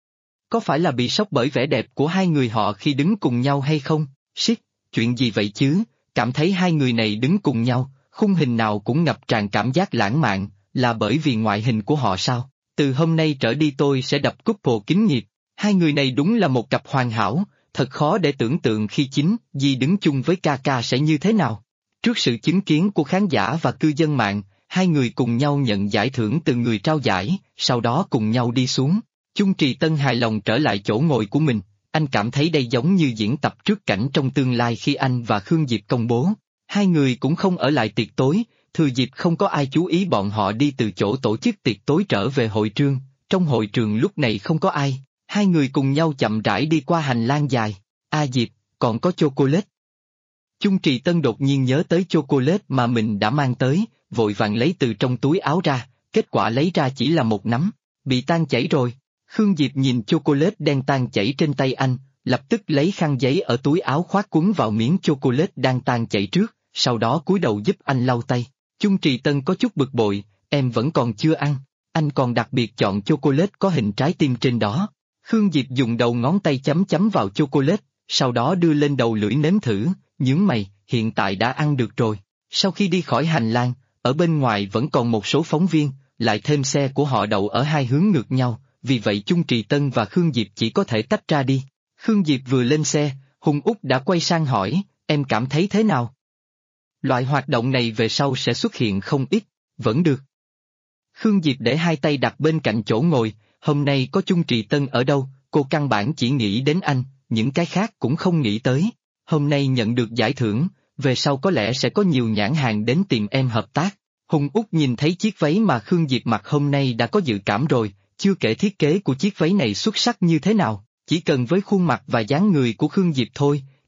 Có phải là bị sốc bởi vẻ đẹp của hai người họ khi đứng cùng nhau hay không? Chuyện gì vậy chứ, cảm thấy hai người này đứng cùng nhau, khung hình nào cũng ngập tràn cảm giác lãng mạn, là bởi vì ngoại hình của họ sao? Từ hôm nay trở đi tôi sẽ đập couple kính nghiệp, hai người này đúng là một cặp hoàn hảo, thật khó để tưởng tượng khi chính Di đứng chung với ca sẽ như thế nào. Trước sự chứng kiến của khán giả và cư dân mạng, hai người cùng nhau nhận giải thưởng từ người trao giải, sau đó cùng nhau đi xuống. Chung Trì Tân hài lòng trở lại chỗ ngồi của mình, anh cảm thấy đây giống như diễn tập trước cảnh trong tương lai khi anh và Khương Diệp công bố. Hai người cũng không ở lại tiệc tối, thừa dịp không có ai chú ý bọn họ đi từ chỗ tổ chức tiệc tối trở về hội trường. Trong hội trường lúc này không có ai, hai người cùng nhau chậm rãi đi qua hành lang dài. Diệp, còn có chocolate. Chung Trì Tân đột nhiên nhớ tới chocolate mà mình đã mang tới, vội vàng lấy từ trong túi áo ra, kết quả lấy ra chỉ là một nắm, bị tan chảy rồi. Khương Diệp nhìn chocolate đen tan chảy trên tay anh, lập tức lấy khăn giấy ở túi áo khoác quấn vào miếng chocolate đang tan chảy trước, sau đó cúi đầu giúp anh lau tay. Chung Trì Tân có chút bực bội, em vẫn còn chưa ăn, anh còn đặc biệt chọn chocolate có hình trái tim trên đó. Khương Diệp dùng đầu ngón tay chấm vào chocolate, sau đó đưa lên đầu lưỡi nếm thử, nhướng mày, hiện tại đã ăn được rồi. Sau khi đi khỏi hành lang, ở bên ngoài vẫn còn một số phóng viên, lại thêm xe của họ đậu ở hai hướng ngược nhau, vì vậy Chung Trì Tân và Khương Diệp chỉ có thể tách ra đi. Khương Diệp vừa lên xe, Hùng Úc đã quay sang hỏi, em cảm thấy thế nào? Loại hoạt động này về sau sẽ xuất hiện không ít, vẫn được. Khương Diệp để hai tay đặt bên cạnh chỗ ngồi, hôm nay có Chung Trì Tân ở đâu, cô căn bản chỉ nghĩ đến anh, những cái khác cũng không nghĩ tới. Hôm nay nhận được giải thưởng, về sau có lẽ sẽ có nhiều nhãn hàng đến tìm em hợp tác. Hùng Úc nhìn thấy chiếc váy mà Khương Diệp mặc hôm nay đã có dự cảm rồi, chưa kể thiết kế của chiếc váy này xuất sắc như thế nào, chỉ cần với khuôn mặt và dáng người của Khương Diệp thôi,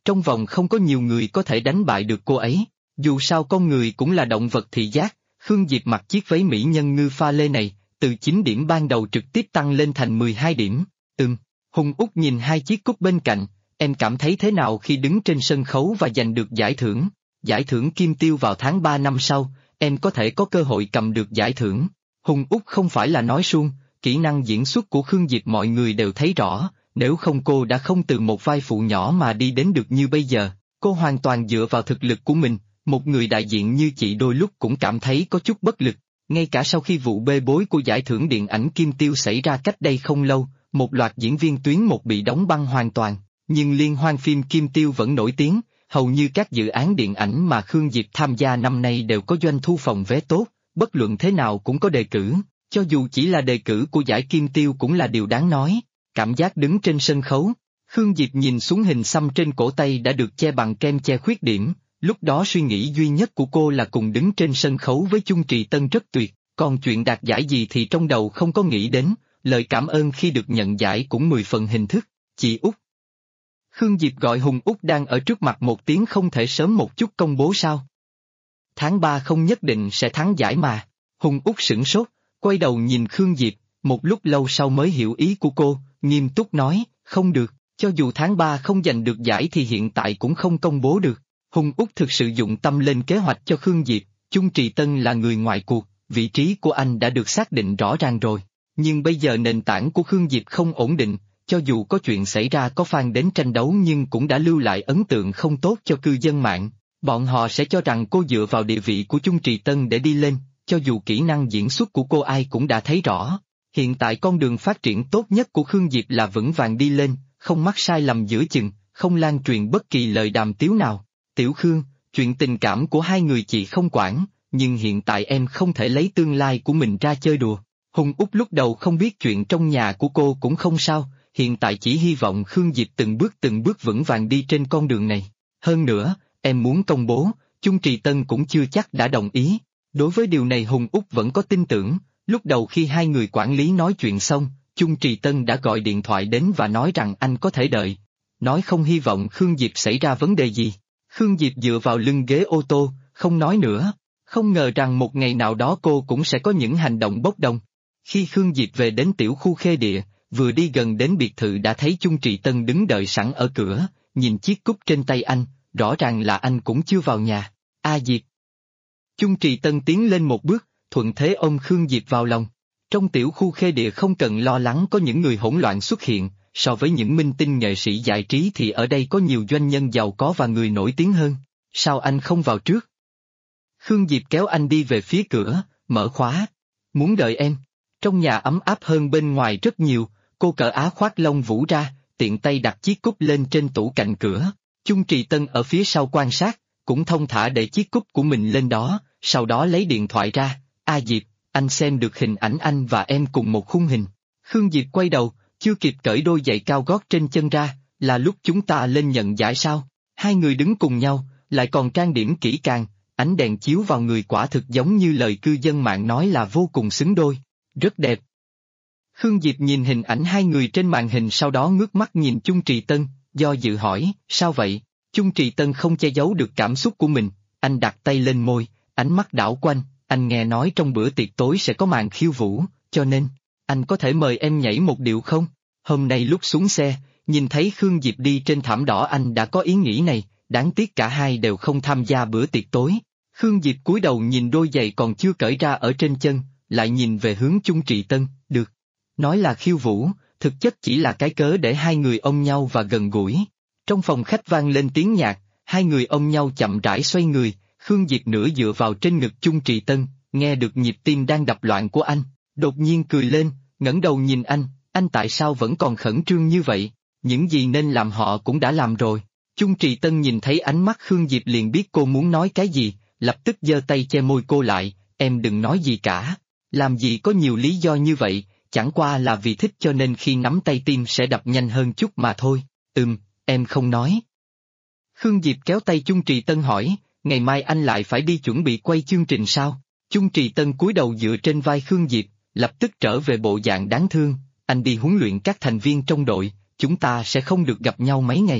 trong vòng không có nhiều người có thể đánh bại được cô ấy. Dù sao con người cũng là động vật thị giác, Khương Diệp mặc chiếc váy mỹ nhân ngư pha lê này, từ 9 điểm ban đầu trực tiếp tăng lên thành 12 điểm. Hùng Úc nhìn hai chiếc cúp bên cạnh, em cảm thấy thế nào khi đứng trên sân khấu và giành được giải thưởng? Giải thưởng Kim Tiêu vào tháng 3 năm sau, em có thể có cơ hội cầm được giải thưởng. Hùng Úc không phải là nói suông, kỹ năng diễn xuất của Khương Diệp mọi người đều thấy rõ, nếu không cô đã không từ một vai phụ nhỏ mà đi đến được như bây giờ. Cô hoàn toàn dựa vào thực lực của mình, một người đại diện như chị đôi lúc cũng cảm thấy có chút bất lực. Ngay cả sau khi vụ bê bối của giải thưởng điện ảnh Kim Tiêu xảy ra cách đây không lâu, một loạt diễn viên tuyến một bị đóng băng hoàn toàn, nhưng liên hoan phim Kim Tiêu vẫn nổi tiếng, hầu như các dự án điện ảnh mà Khương Diệp tham gia năm nay đều có doanh thu phòng vé tốt, bất luận thế nào cũng có đề cử, cho dù chỉ là đề cử của giải Kim Tiêu cũng là điều đáng nói. Cảm giác đứng trên sân khấu, Khương Diệp nhìn xuống hình xăm trên cổ tay đã được che bằng kem che khuyết điểm, lúc đó suy nghĩ duy nhất của cô là cùng đứng trên sân khấu với Chung Trì Tân rất tuyệt, còn chuyện đạt giải gì thì trong đầu không có nghĩ đến, lời cảm ơn khi được nhận giải cũng 10 phần hình thức. Chị Út. Khương Diệp gọi Hùng Út đang ở trước mặt một tiếng, không thể sớm một chút công bố sao? Tháng 3 không nhất định sẽ thắng giải mà. Hùng Út sửng sốt, quay đầu nhìn Khương Diệp, một lúc lâu sau mới hiểu ý của cô, nghiêm túc nói, không được, cho dù tháng 3 không giành được giải thì hiện tại cũng không công bố được. Hùng Út thực sự dụng tâm lên kế hoạch cho Khương Diệp, Chung Trì Tân là người ngoài cuộc, vị trí của anh đã được xác định rõ ràng rồi. Nhưng bây giờ nền tảng của Khương Diệp không ổn định, cho dù có chuyện xảy ra có fan đến tranh đấu nhưng cũng đã lưu lại ấn tượng không tốt cho cư dân mạng. Bọn họ sẽ cho rằng cô dựa vào địa vị của Chung Trì Tân để đi lên, cho dù kỹ năng diễn xuất của cô ai cũng đã thấy rõ. Hiện tại con đường phát triển tốt nhất của Khương Diệp là vững vàng đi lên, không mắc sai lầm giữa chừng, không lan truyền bất kỳ lời đàm tiếu nào. Tiểu Khương, chuyện tình cảm của hai người chị không quản, nhưng hiện tại em không thể lấy tương lai của mình ra chơi đùa. Hùng Út lúc đầu không biết chuyện trong nhà của cô cũng không sao, hiện tại chỉ hy vọng Khương Diệp từng bước vững vàng đi trên con đường này. Hơn nữa, em muốn công bố, Chung Trì Tân cũng chưa chắc đã đồng ý. Đối với điều này Hùng Út vẫn có tin tưởng, lúc đầu khi hai người quản lý nói chuyện xong, Chung Trì Tân đã gọi điện thoại đến và nói rằng anh có thể đợi. Nói không hy vọng Khương Diệp xảy ra vấn đề gì. Khương Diệp dựa vào lưng ghế ô tô, không nói nữa. Không ngờ rằng một ngày nào đó cô cũng sẽ có những hành động bốc đồng. Khi Khương Diệp về đến tiểu khu Khê Địa, vừa đi gần đến biệt thự đã thấy Chung Trì Tân đứng đợi sẵn ở cửa, nhìn chiếc cúp trên tay anh, rõ ràng là anh cũng chưa vào nhà. A Diệp. Chung Trì Tân tiến lên một bước, thuận thế ôm Khương Diệp vào lòng. Trong tiểu khu Khê Địa không cần lo lắng có những người hỗn loạn xuất hiện, so với những minh tinh nghệ sĩ giải trí thì ở đây có nhiều doanh nhân giàu có và người nổi tiếng hơn. Sao anh không vào trước? Khương Diệp kéo anh đi về phía cửa, mở khóa. Muốn đợi em. Trong nhà ấm áp hơn bên ngoài rất nhiều, cô cởi áo khoác lông vũ ra, tiện tay đặt chiếc cúp lên trên tủ cạnh cửa. Chung Trì Tân ở phía sau quan sát, cũng thông thả để chiếc cúp của mình lên đó, sau đó lấy điện thoại ra. A Diệp, anh xem được hình ảnh anh và em cùng một khung hình. Khương Diệp quay đầu, chưa kịp cởi đôi giày cao gót trên chân ra, là lúc chúng ta lên nhận giải sao? Hai người đứng cùng nhau, lại còn trang điểm kỹ càng, ánh đèn chiếu vào người quả thực giống như lời cư dân mạng nói là vô cùng xứng đôi. Rất đẹp. Khương Diệp nhìn hình ảnh hai người trên màn hình sau đó ngước mắt nhìn Chung Trì Tân, do dự hỏi, sao vậy? Chung Trì Tân không che giấu được cảm xúc của mình, anh đặt tay lên môi, ánh mắt đảo quanh, anh nghe nói trong bữa tiệc tối sẽ có màn khiêu vũ, cho nên, anh có thể mời em nhảy một điệu không? Hôm nay lúc xuống xe, nhìn thấy Khương Diệp đi trên thảm đỏ anh đã có ý nghĩ này, đáng tiếc cả hai đều không tham gia bữa tiệc tối. Khương Diệp cúi đầu nhìn đôi giày còn chưa cởi ra ở trên chân, lại nhìn về hướng Chung Trì Tân, được. Nói là khiêu vũ, thực chất chỉ là cái cớ để hai người ôm nhau và gần gũi. Trong phòng khách vang lên tiếng nhạc, hai người ôm nhau chậm rãi xoay người, Khương Diệp nửa dựa vào trên ngực Chung Trì Tân, nghe được nhịp tim đang đập loạn của anh, đột nhiên cười lên, ngẩng đầu nhìn anh tại sao vẫn còn khẩn trương như vậy, những gì nên làm họ cũng đã làm rồi. Chung Trì Tân nhìn thấy ánh mắt Khương Diệp liền biết cô muốn nói cái gì, lập tức giơ tay che môi cô lại, em đừng nói gì cả, làm gì có nhiều lý do như vậy, chẳng qua là vì thích cho nên khi nắm tay tim sẽ đập nhanh hơn chút mà thôi, em không nói. Khương Diệp kéo tay Chung Trì Tân hỏi, ngày mai anh lại phải đi chuẩn bị quay chương trình sao? Chung Trì Tân cúi đầu dựa trên vai Khương Diệp, lập tức trở về bộ dạng đáng thương, anh đi huấn luyện các thành viên trong đội, chúng ta sẽ không được gặp nhau mấy ngày.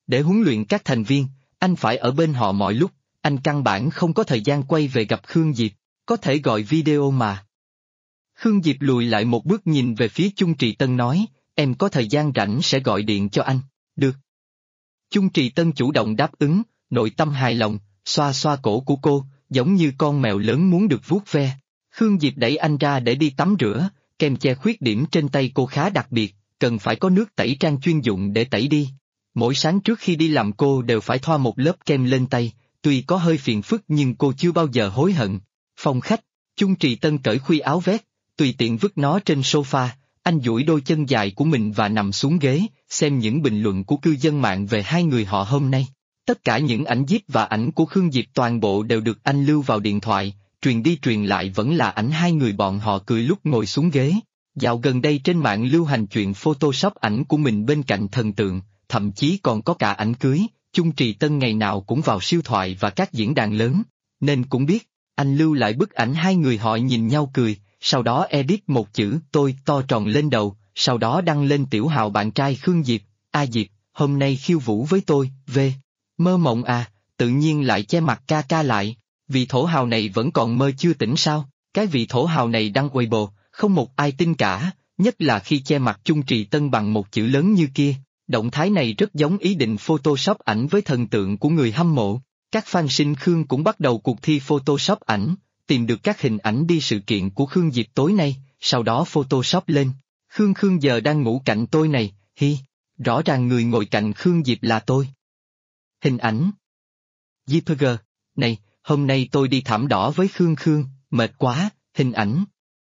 Để huấn luyện các thành viên, anh phải ở bên họ mọi lúc, anh căn bản không có thời gian quay về gặp Khương Diệp, có thể gọi video mà. Khương Diệp lùi lại một bước nhìn về phía Chung Trì Tân nói, em có thời gian rảnh sẽ gọi điện cho anh, được. Chung Trì Tân chủ động đáp ứng, nội tâm hài lòng, xoa xoa cổ của cô, giống như con mèo lớn muốn được vuốt ve. Khương Diệp đẩy anh ra để đi tắm rửa, kem che khuyết điểm trên tay cô khá đặc biệt, cần phải có nước tẩy trang chuyên dụng để tẩy đi. Mỗi sáng trước khi đi làm cô đều phải thoa một lớp kem lên tay, tuy có hơi phiền phức nhưng cô chưa bao giờ hối hận. Phòng khách, Chung Trì Tân cởi khuy áo vest, tùy tiện vứt nó trên sofa, anh duỗi đôi chân dài của mình và nằm xuống ghế, xem những bình luận của cư dân mạng về hai người họ hôm nay. Tất cả những ảnh zip và ảnh của Khương Diệp toàn bộ đều được anh lưu vào điện thoại, truyền đi truyền lại vẫn là ảnh hai người bọn họ cười lúc ngồi xuống ghế. Dạo gần đây trên mạng lưu hành chuyện Photoshop ảnh của mình bên cạnh thần tượng, thậm chí còn có cả ảnh cưới. Chung Trì Tân ngày nào cũng vào siêu thoại và các diễn đàn lớn, nên cũng biết, anh lưu lại bức ảnh hai người họ nhìn nhau cười, sau đó edit một chữ tôi to tròn lên đầu, sau đó đăng lên tiểu hào bạn trai Khương Diệp, A Diệp, hôm nay khiêu vũ với tôi, mơ mộng à, tự nhiên lại che mặt ca ca lại, vị thổ hào này vẫn còn mơ chưa tỉnh sao, cái vị thổ hào này đăng Weibo, không một ai tin cả, nhất là khi che mặt Chung Trì Tân bằng một chữ lớn như kia. Động thái này rất giống ý định Photoshop ảnh với thần tượng của người hâm mộ. Các fan sinh Khương cũng bắt đầu cuộc thi Photoshop ảnh, tìm được các hình ảnh đi sự kiện của Khương Diệp tối nay, sau đó Photoshop lên. Khương giờ đang ngủ cạnh tôi này, hi, rõ ràng người ngồi cạnh Khương Diệp là tôi. Hình ảnh. JPG, này, hôm nay tôi đi thảm đỏ với Khương, mệt quá, hình ảnh.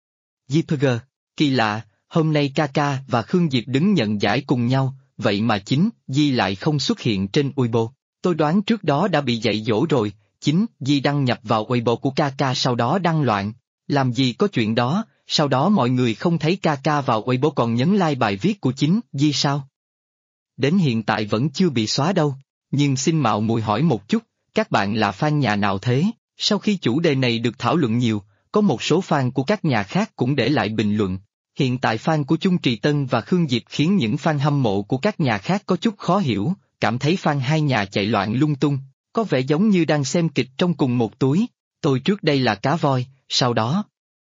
JPG, kỳ lạ, hôm nay Kaka và Khương Diệp đứng nhận giải cùng nhau. Vậy mà chính Di lại không xuất hiện trên Weibo. Tôi đoán trước đó đã bị dạy dỗ rồi, chính Di đăng nhập vào Weibo của Kaka sau đó đăng loạn. Làm gì có chuyện đó, sau đó mọi người không thấy Kaka vào Weibo còn nhấn like bài viết của chính Di sao? Đến hiện tại vẫn chưa bị xóa đâu, nhưng xin mạo muội hỏi một chút, các bạn là fan nhà nào thế? Sau khi chủ đề này được thảo luận nhiều, có một số fan của các nhà khác cũng để lại bình luận. Hiện tại fan của Chung Trì Tân và Khương Diệp khiến những fan hâm mộ của các nhà khác có chút khó hiểu, cảm thấy fan hai nhà chạy loạn lung tung, có vẻ giống như đang xem kịch trong cùng một túi. Tôi trước đây là cá voi, sau đó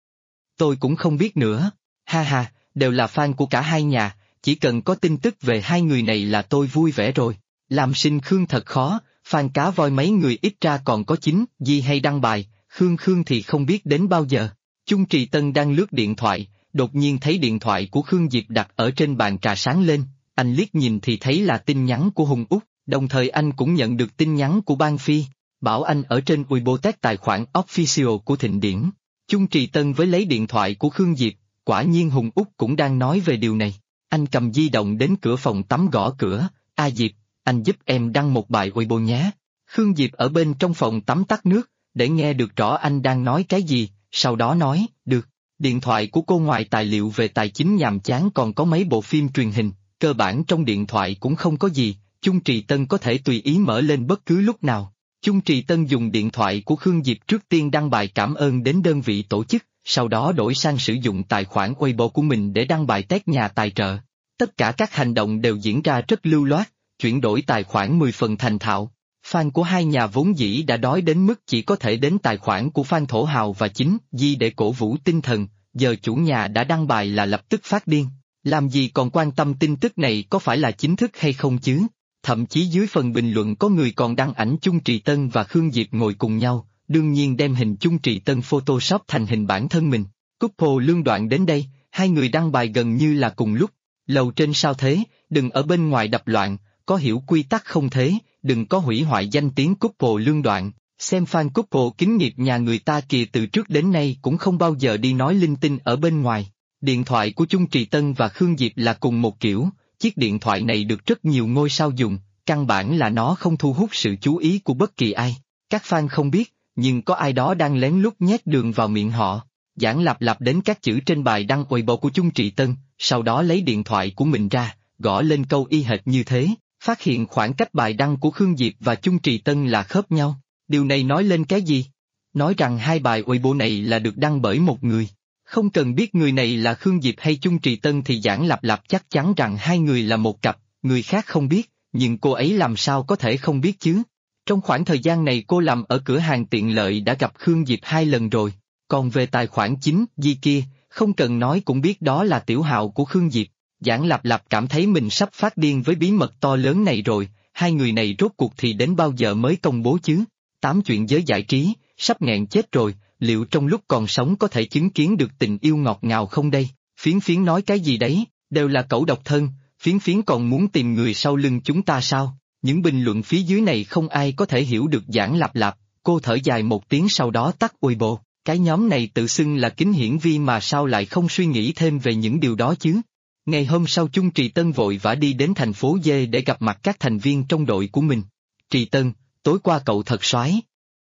tôi cũng không biết nữa, ha ha, đều là fan của cả hai nhà, chỉ cần có tin tức về hai người này là tôi vui vẻ rồi. Làm sinh Khương thật khó, fan cá voi mấy người ít ra còn có chính Di hay đăng bài, Khương thì không biết đến bao giờ. Chung Trì Tân đang lướt điện thoại. Đột nhiên thấy điện thoại của Khương Diệp đặt ở trên bàn trà sáng lên, anh liếc nhìn thì thấy là tin nhắn của Hùng Úc, đồng thời anh cũng nhận được tin nhắn của Ban Phi, bảo anh ở trên Weibo tag tài khoản official của Thịnh Điển. Chung Trì Tân với lấy điện thoại của Khương Diệp, quả nhiên Hùng Úc cũng đang nói về điều này. Anh cầm di động đến cửa phòng tắm gõ cửa, A Diệp, anh giúp em đăng một bài Weibo nhé. Khương Diệp ở bên trong phòng tắm tắt nước, để nghe được rõ anh đang nói cái gì, sau đó nói, được. Điện thoại của cô ngoài tài liệu về tài chính nhàm chán còn có mấy bộ phim truyền hình, cơ bản trong điện thoại cũng không có gì, Chung Trì Tân có thể tùy ý mở lên bất cứ lúc nào. Chung Trì Tân dùng điện thoại của Khương Diệp trước tiên đăng bài cảm ơn đến đơn vị tổ chức, sau đó đổi sang sử dụng tài khoản Weibo của mình để đăng bài tag nhà tài trợ. Tất cả các hành động đều diễn ra rất lưu loát, chuyển đổi tài khoản 10 phần thành thạo. Fan của hai nhà vốn dĩ đã đói đến mức chỉ có thể đến tài khoản của fan Thổ Hào và chính Di để cổ vũ tinh thần, giờ chủ nhà đã đăng bài là lập tức phát điên, làm gì còn quan tâm tin tức này có phải là chính thức hay không chứ, thậm chí dưới phần bình luận có người còn đăng ảnh Chung Trì Tân và Khương Diệp ngồi cùng nhau, đương nhiên đem hình Chung Trì Tân Photoshop thành hình bản thân mình. Couple Lương Đoạn đến đây, hai người đăng bài gần như là cùng lúc, lầu trên sao thế, đừng ở bên ngoài đập loạn, có hiểu quy tắc không thế, đừng có hủy hoại danh tiếng Couple Lương Đoạn, xem fan couple kính nghiệp nhà người ta kìa từ trước đến nay cũng không bao giờ đi nói linh tinh ở bên ngoài. Điện thoại của Chung Trì Tân và Khương Diệp là cùng một kiểu, chiếc điện thoại này được rất nhiều ngôi sao dùng, căn bản là nó không thu hút sự chú ý của bất kỳ ai. Các fan không biết, nhưng có ai đó đang lén lút nhét đường vào miệng họ. Giảng lặp lặp đến các chữ trên bài đăng Weibo của Chung Trì Tân, sau đó lấy điện thoại của mình ra, gõ lên câu y hệt như thế, phát hiện khoảng cách bài đăng của Khương Diệp và Chung Trì Tân là khớp nhau. Điều này nói lên cái gì? Nói rằng hai bài Weibo này là được đăng bởi một người. Không cần biết người này là Khương Diệp hay Chung Trì Tân thì Giảng Lạp Lạp chắc chắn rằng hai người là một cặp, người khác không biết, nhưng cô ấy làm sao có thể không biết chứ? Trong khoảng thời gian này cô làm ở cửa hàng tiện lợi đã gặp Khương Diệp 2 lần rồi, còn về tài khoản chính Di kia, không cần nói cũng biết đó là tiểu hào của Khương Diệp. Giảng Lạp Lạp cảm thấy mình sắp phát điên với bí mật to lớn này rồi, hai người này rốt cuộc thì đến bao giờ mới công bố chứ? 8 chuyện giới giải trí, sắp nghẹn chết rồi, liệu trong lúc còn sống có thể chứng kiến được tình yêu ngọt ngào không đây? Phiến Phiến nói cái gì đấy, đều là cẩu độc thân, Phiến Phiến còn muốn tìm người sau lưng chúng ta sao? Những bình luận phía dưới này không ai có thể hiểu được Giảng Lạp Lạp, cô thở dài một tiếng sau đó tắt Weibo. Cái nhóm này tự xưng là kính hiển vi mà sao lại không suy nghĩ thêm về những điều đó chứ? Ngày hôm sau Chung Trì Tân vội vã đi đến thành phố D để gặp mặt các thành viên trong đội của mình. Trì Tân, tối qua cậu thật soái.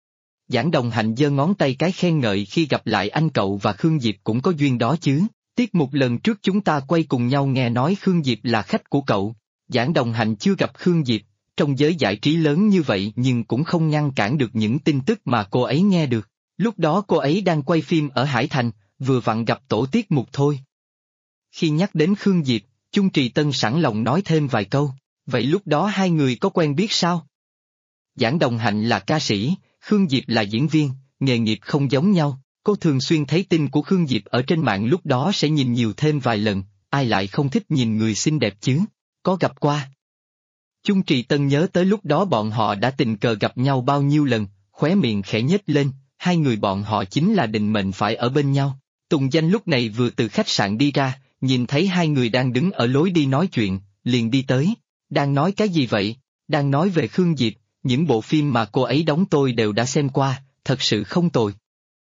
Giảng Đồng Hạnh giơ ngón tay cái khen ngợi khi gặp lại anh cậu và Khương Diệp cũng có duyên đó chứ. Tiết mục lần trước chúng ta quay cùng nhau nghe nói Khương Diệp là khách của cậu. Giảng Đồng Hạnh chưa gặp Khương Diệp, trong giới giải trí lớn như vậy nhưng cũng không ngăn cản được những tin tức mà cô ấy nghe được. Lúc đó cô ấy đang quay phim ở Hải Thành, vừa vặn gặp tổ tiết mục thôi. Khi nhắc đến Khương Diệp, Chung Trì Tân sẵn lòng nói thêm vài câu, vậy lúc đó hai người có quen biết sao? Giảng Đồng Hạnh là ca sĩ, Khương Diệp là diễn viên, nghề nghiệp không giống nhau, cô thường xuyên thấy tin của Khương Diệp ở trên mạng lúc đó sẽ nhìn nhiều thêm vài lần, ai lại không thích nhìn người xinh đẹp chứ, có gặp qua. Chung Trì Tân nhớ tới lúc đó bọn họ đã tình cờ gặp nhau bao nhiêu lần, khóe miệng khẽ nhếch lên, hai người bọn họ chính là định mệnh phải ở bên nhau. Tùng Danh lúc này vừa từ khách sạn đi ra, nhìn thấy hai người đang đứng ở lối đi nói chuyện, liền đi tới. Đang nói cái gì vậy? Đang nói về Khương Diệp, những bộ phim mà cô ấy đóng tôi đều đã xem qua, thật sự không tồi.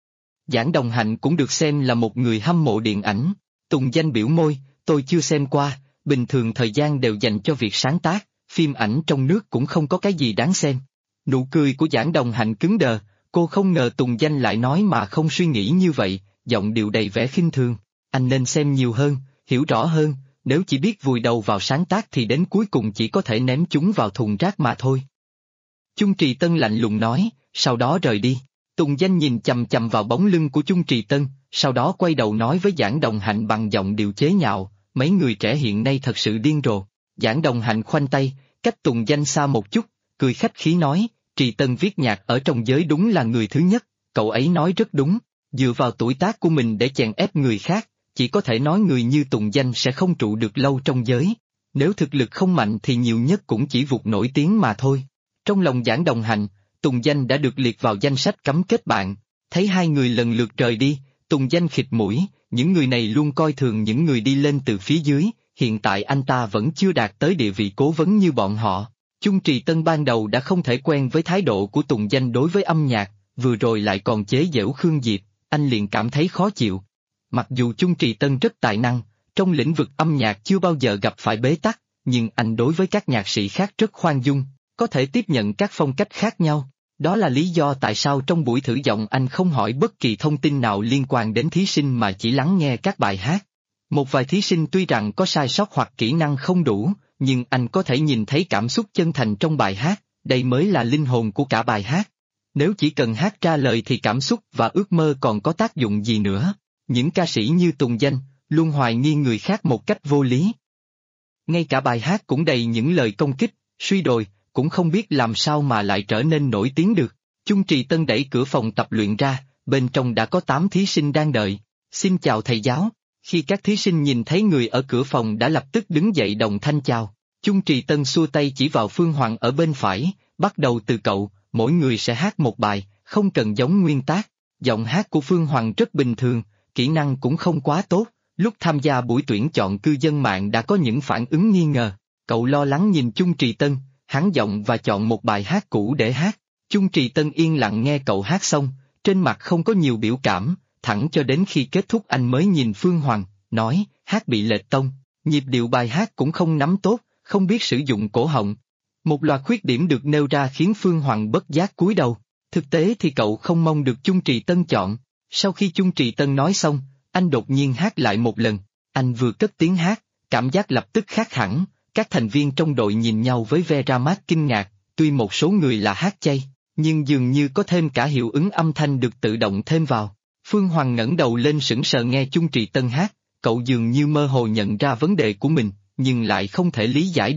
Giảng Đồng Hạnh cũng được xem là một người hâm mộ điện ảnh. Tùng Danh biểu môi, tôi chưa xem qua, bình thường thời gian đều dành cho việc sáng tác, phim ảnh trong nước cũng không có cái gì đáng xem. Nụ cười của Giảng Đồng Hạnh cứng đờ, cô không ngờ Tùng Danh lại nói mà không suy nghĩ như vậy, giọng điệu đầy vẻ khinh thường. Anh nên xem nhiều hơn, hiểu rõ hơn, nếu chỉ biết vùi đầu vào sáng tác thì đến cuối cùng chỉ có thể ném chúng vào thùng rác mà thôi. Chung Trì Tân lạnh lùng nói, sau đó rời đi. Tùng Danh nhìn chằm chằm vào bóng lưng của Chung Trì Tân, sau đó quay đầu nói với Giảng Đồng Hạnh bằng giọng điệu chế nhạo, mấy người trẻ hiện nay thật sự điên rồ. Giảng Đồng Hạnh khoanh tay, cách Tùng Danh xa một chút, cười khách khí nói, Trì Tân viết nhạc ở trong giới đúng là người thứ nhất, cậu ấy nói rất đúng, dựa vào tuổi tác của mình để chèn ép người khác, chỉ có thể nói người như Tùng Danh sẽ không trụ được lâu trong giới, nếu thực lực không mạnh thì nhiều nhất cũng chỉ vụt nổi tiếng mà thôi. Trong lòng Giảng Đồng Hạnh, Tùng Danh đã được liệt vào danh sách cấm kết bạn, thấy hai người lần lượt rời đi, Tùng Danh khịt mũi, những người này luôn coi thường những người đi lên từ phía dưới, hiện tại anh ta vẫn chưa đạt tới địa vị cố vấn như bọn họ. Chung Trì Tân ban đầu đã không thể quen với thái độ của Tùng Danh đối với âm nhạc, vừa rồi lại còn chế giễu Khương Diệp, anh liền cảm thấy khó chịu. Mặc dù Chung Trì Tân rất tài năng, trong lĩnh vực âm nhạc chưa bao giờ gặp phải bế tắc, nhưng anh đối với các nhạc sĩ khác rất khoan dung, có thể tiếp nhận các phong cách khác nhau. Đó là lý do tại sao trong buổi thử giọng anh không hỏi bất kỳ thông tin nào liên quan đến thí sinh mà chỉ lắng nghe các bài hát. Một vài thí sinh tuy rằng có sai sót hoặc kỹ năng không đủ, nhưng anh có thể nhìn thấy cảm xúc chân thành trong bài hát, đây mới là linh hồn của cả bài hát. Nếu chỉ cần hát ra lời thì cảm xúc và ước mơ còn có tác dụng gì nữa. Những ca sĩ như Tùng Danh, luôn hoài nghi người khác một cách vô lý. Ngay cả bài hát cũng đầy những lời công kích, suy đồi, cũng không biết làm sao mà lại trở nên nổi tiếng được. Chung Trì Tân đẩy cửa phòng tập luyện ra, bên trong đã có 8 thí sinh đang đợi. Xin chào thầy giáo. Khi các thí sinh nhìn thấy người ở cửa phòng đã lập tức đứng dậy đồng thanh chào. Chung Trì Tân xua tay chỉ vào Phương Hoàng ở bên phải, bắt đầu từ cậu, mỗi người sẽ hát một bài, không cần giống nguyên tác. Giọng hát của Phương Hoàng rất bình thường, kỹ năng cũng không quá tốt, lúc tham gia buổi tuyển chọn cư dân mạng đã có những phản ứng nghi ngờ. Cậu lo lắng nhìn Chung Trì Tân, hắn giọng và chọn một bài hát cũ để hát. Chung Trì Tân yên lặng nghe cậu hát xong, trên mặt không có nhiều biểu cảm, thẳng cho đến khi kết thúc anh mới nhìn Phương Hoàng, nói, hát bị lệch tông, nhịp điệu bài hát cũng không nắm tốt, không biết sử dụng cổ họng. Một loạt khuyết điểm được nêu ra khiến Phương Hoàng bất giác cúi đầu. Thực tế thì cậu không mong được Chung Trì Tân chọn. Sau khi Chung Trì Tân nói xong, anh đột nhiên hát lại một lần. Anh vừa cất tiếng hát, cảm giác lập tức khác hẳn. Các thành viên trong đội nhìn nhau với vẻ ra mắt kinh ngạc, tuy một số người là hát chay, nhưng dường như có thêm cả hiệu ứng âm thanh được tự động thêm vào. Phương Hoàng ngẩng đầu lên sững sờ nghe Chung Trì Tân hát, cậu dường như mơ hồ nhận ra vấn đề của mình, nhưng lại không thể lý giải được.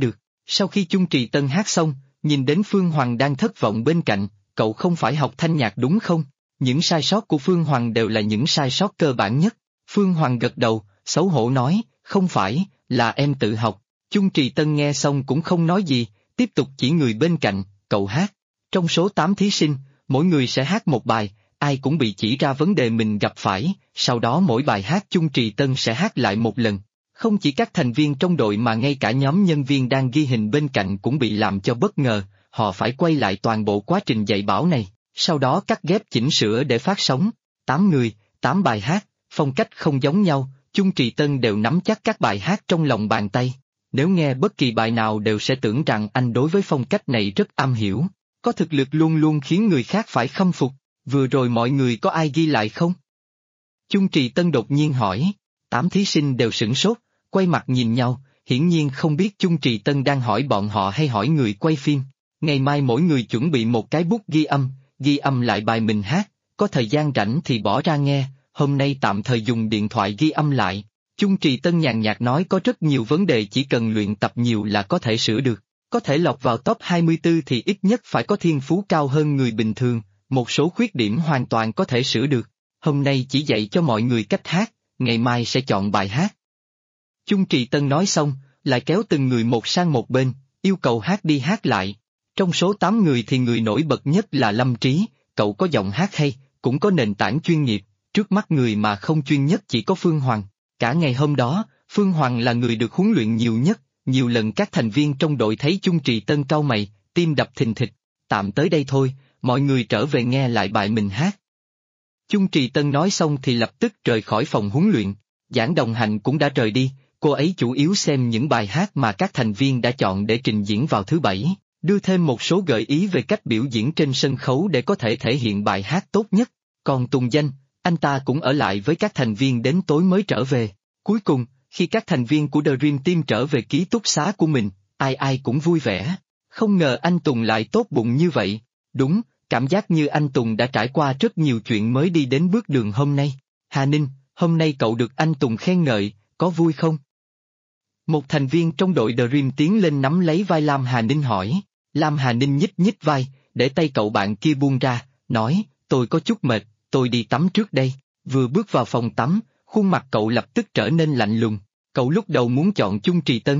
Sau khi Chung Trì Tân hát xong, nhìn đến Phương Hoàng đang thất vọng bên cạnh, cậu không phải học thanh nhạc đúng không? Những sai sót của Phương Hoàng đều là những sai sót cơ bản nhất. Phương Hoàng gật đầu, xấu hổ nói, không phải, là em tự học. Chung Trì Tân nghe xong cũng không nói gì, tiếp tục chỉ người bên cạnh, cậu hát. Trong số 8 thí sinh, mỗi người sẽ hát một bài, ai cũng bị chỉ ra vấn đề mình gặp phải, sau đó mỗi bài hát Chung Trì Tân sẽ hát lại một lần. Không chỉ các thành viên trong đội mà ngay cả nhóm nhân viên đang ghi hình bên cạnh cũng bị làm cho bất ngờ, họ phải quay lại toàn bộ quá trình dạy bảo này, sau đó cắt ghép chỉnh sửa để phát sóng. 8 người, 8 bài hát, phong cách không giống nhau, Chung Trì Tân đều nắm chắc các bài hát trong lòng bàn tay. Nếu nghe bất kỳ bài nào đều sẽ tưởng rằng anh đối với phong cách này rất am hiểu, có thực lực luôn luôn khiến người khác phải khâm phục. Vừa rồi mọi người có ai ghi lại không? Chung Trì Tân đột nhiên hỏi, 8 thí sinh đều sửng sốt, quay mặt nhìn nhau, hiển nhiên không biết Chung Trì Tân đang hỏi bọn họ hay hỏi người quay phim. Ngày mai mỗi người chuẩn bị một cái bút ghi âm lại bài mình hát, có thời gian rảnh thì bỏ ra nghe, hôm nay tạm thời dùng điện thoại ghi âm lại. Chung Trì Tân nhàn nhạt nói có rất nhiều vấn đề chỉ cần luyện tập nhiều là có thể sửa được, có thể lọt vào top 24 thì ít nhất phải có thiên phú cao hơn người bình thường, một số khuyết điểm hoàn toàn có thể sửa được. Hôm nay chỉ dạy cho mọi người cách hát, ngày mai sẽ chọn bài hát. Chung Trì Tân nói xong, lại kéo từng người một sang một bên, yêu cầu hát đi hát lại. Trong số 8 người thì người nổi bật nhất là Lâm Trí, cậu có giọng hát hay, cũng có nền tảng chuyên nghiệp, trước mắt người mà không chuyên nhất chỉ có Phương Hoàng. Cả ngày hôm đó, Phương Hoàng là người được huấn luyện nhiều nhất, nhiều lần các thành viên trong đội thấy Chung Trì Tân cau mày, tim đập thình thịch. Tạm tới đây thôi, mọi người trở về nghe lại bài mình hát. Chung Trì Tân nói xong thì lập tức rời khỏi phòng huấn luyện, Giảng Đồng Hạnh cũng đã rời đi, cô ấy chủ yếu xem những bài hát mà các thành viên đã chọn để trình diễn vào thứ Bảy, đưa thêm một số gợi ý về cách biểu diễn trên sân khấu để có thể thể hiện bài hát tốt nhất. Còn Tùng Danh, anh ta cũng ở lại với các thành viên đến tối mới trở về. Cuối cùng, khi các thành viên của The Dream Team trở về ký túc xá của mình, ai ai cũng vui vẻ. Không ngờ anh Tùng lại tốt bụng như vậy. Đúng, cảm giác như anh Tùng đã trải qua rất nhiều chuyện mới đi đến bước đường hôm nay. Hà Ninh, hôm nay cậu được anh Tùng khen ngợi, có vui không? Một thành viên trong đội The Dream tiến lên nắm lấy vai Lam Hà Ninh hỏi. Lam Hà Ninh nhích nhích vai, để tay cậu bạn kia buông ra, nói, tôi có chút mệt, tôi đi tắm trước đây. Vừa bước vào phòng tắm, khuôn mặt cậu lập tức trở nên lạnh lùng. Cậu lúc đầu muốn chọn Chung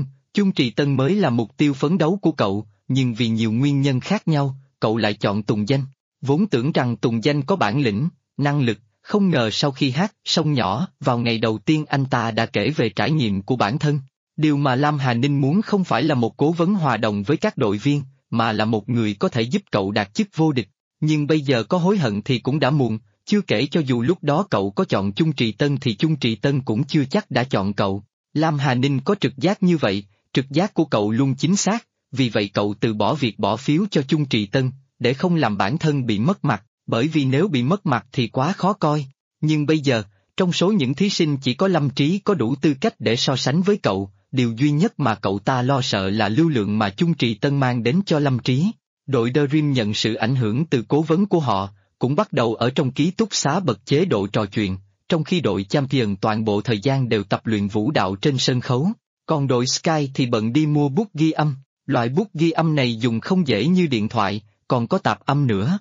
Trì Tân mới là mục tiêu phấn đấu của cậu, nhưng vì nhiều nguyên nhân khác nhau, cậu lại chọn Tùng Danh. Vốn tưởng rằng Tùng Danh có bản lĩnh, năng lực, không ngờ sau khi hát Sông Nhỏ vào ngày đầu tiên anh ta đã kể về trải nghiệm của bản thân. Điều mà Lam Hà Ninh muốn không phải là một cố vấn hòa đồng với các đội viên, mà là một người có thể giúp cậu đạt chức vô địch. Nhưng bây giờ có hối hận thì cũng đã muộn, chưa kể cho dù lúc đó cậu có chọn Chung Trì Tân thì Chung Trì Tân cũng chưa chắc đã chọn cậu. Lam Hà Ninh có trực giác như vậy, trực giác của cậu luôn chính xác, vì vậy cậu từ bỏ việc bỏ phiếu cho Chung Trì Tân, để không làm bản thân bị mất mặt, bởi vì nếu bị mất mặt thì quá khó coi. Nhưng bây giờ, trong số những thí sinh chỉ có Lâm Trí có đủ tư cách để so sánh với cậu, điều duy nhất mà cậu ta lo sợ là lưu lượng mà Chung Trì Tân mang đến cho Lâm Trí. Đội The Dream nhận sự ảnh hưởng từ cố vấn của họ, cũng bắt đầu ở trong ký túc xá bật chế độ trò chuyện, trong khi đội Champion toàn bộ thời gian đều tập luyện vũ đạo trên sân khấu, còn đội Sky thì bận đi mua bút ghi âm, loại bút ghi âm này dùng không dễ như điện thoại, còn có tạp âm nữa.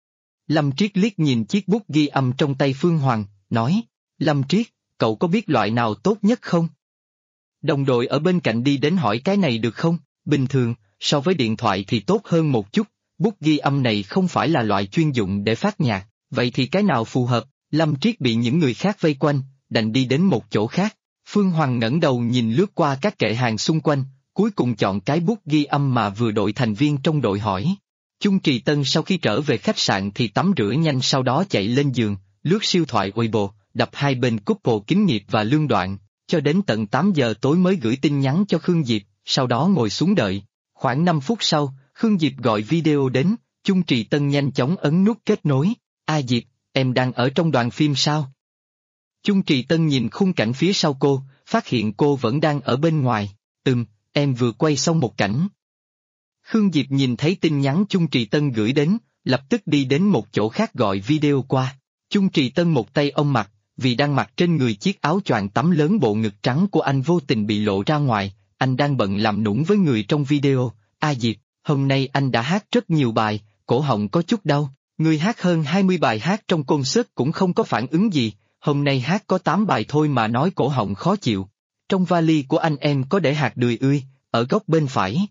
Lâm Triết liếc nhìn chiếc bút ghi âm trong tay Phương Hoàng, nói, Lâm Triết, cậu có biết loại nào tốt nhất không? Đồng đội ở bên cạnh đi đến hỏi cái này được không? Bình thường, so với điện thoại thì tốt hơn một chút, bút ghi âm này không phải là loại chuyên dụng để phát nhạc, vậy thì cái nào phù hợp? Lâm Triết bị những người khác vây quanh, đành đi đến một chỗ khác. Phương Hoàng ngẩng đầu nhìn lướt qua các kệ hàng xung quanh, cuối cùng chọn cái bút ghi âm mà vừa đội thành viên trong đội hỏi. Chung Trì Tân sau khi trở về khách sạn thì tắm rửa nhanh, sau đó chạy lên giường, lướt siêu thoại Weibo, đập hai bên couple Kính Nghiệp và Lương Đoạn, cho đến tận 8 giờ tối mới gửi tin nhắn cho Khương Diệp, sau đó ngồi xuống đợi. Khoảng 5 phút sau, Khương Diệp gọi video đến, Chung Trì Tân nhanh chóng ấn nút kết nối. A Diệp, em đang ở trong đoàn phim sao? Chung Trì Tân nhìn khung cảnh phía sau cô, phát hiện cô vẫn đang ở bên ngoài. Em vừa quay xong một cảnh. Khương Diệp nhìn thấy tin nhắn Chung Trì Tân gửi đến, lập tức đi đến một chỗ khác gọi video qua. Chung Trì Tân một tay ôm mặt, vì đang mặc trên người chiếc áo choàng tắm lớn, bộ ngực trắng của anh vô tình bị lộ ra ngoài, anh đang bận làm nũng với người trong video. A Diệp, hôm nay anh đã hát rất nhiều bài, cổ họng có chút đau. Người hát hơn 20 bài hát trong concert cũng không có phản ứng gì, hôm nay hát có 8 bài thôi mà nói cổ họng khó chịu. Trong vali của anh em có để hạt đười ươi, ở góc bên phải.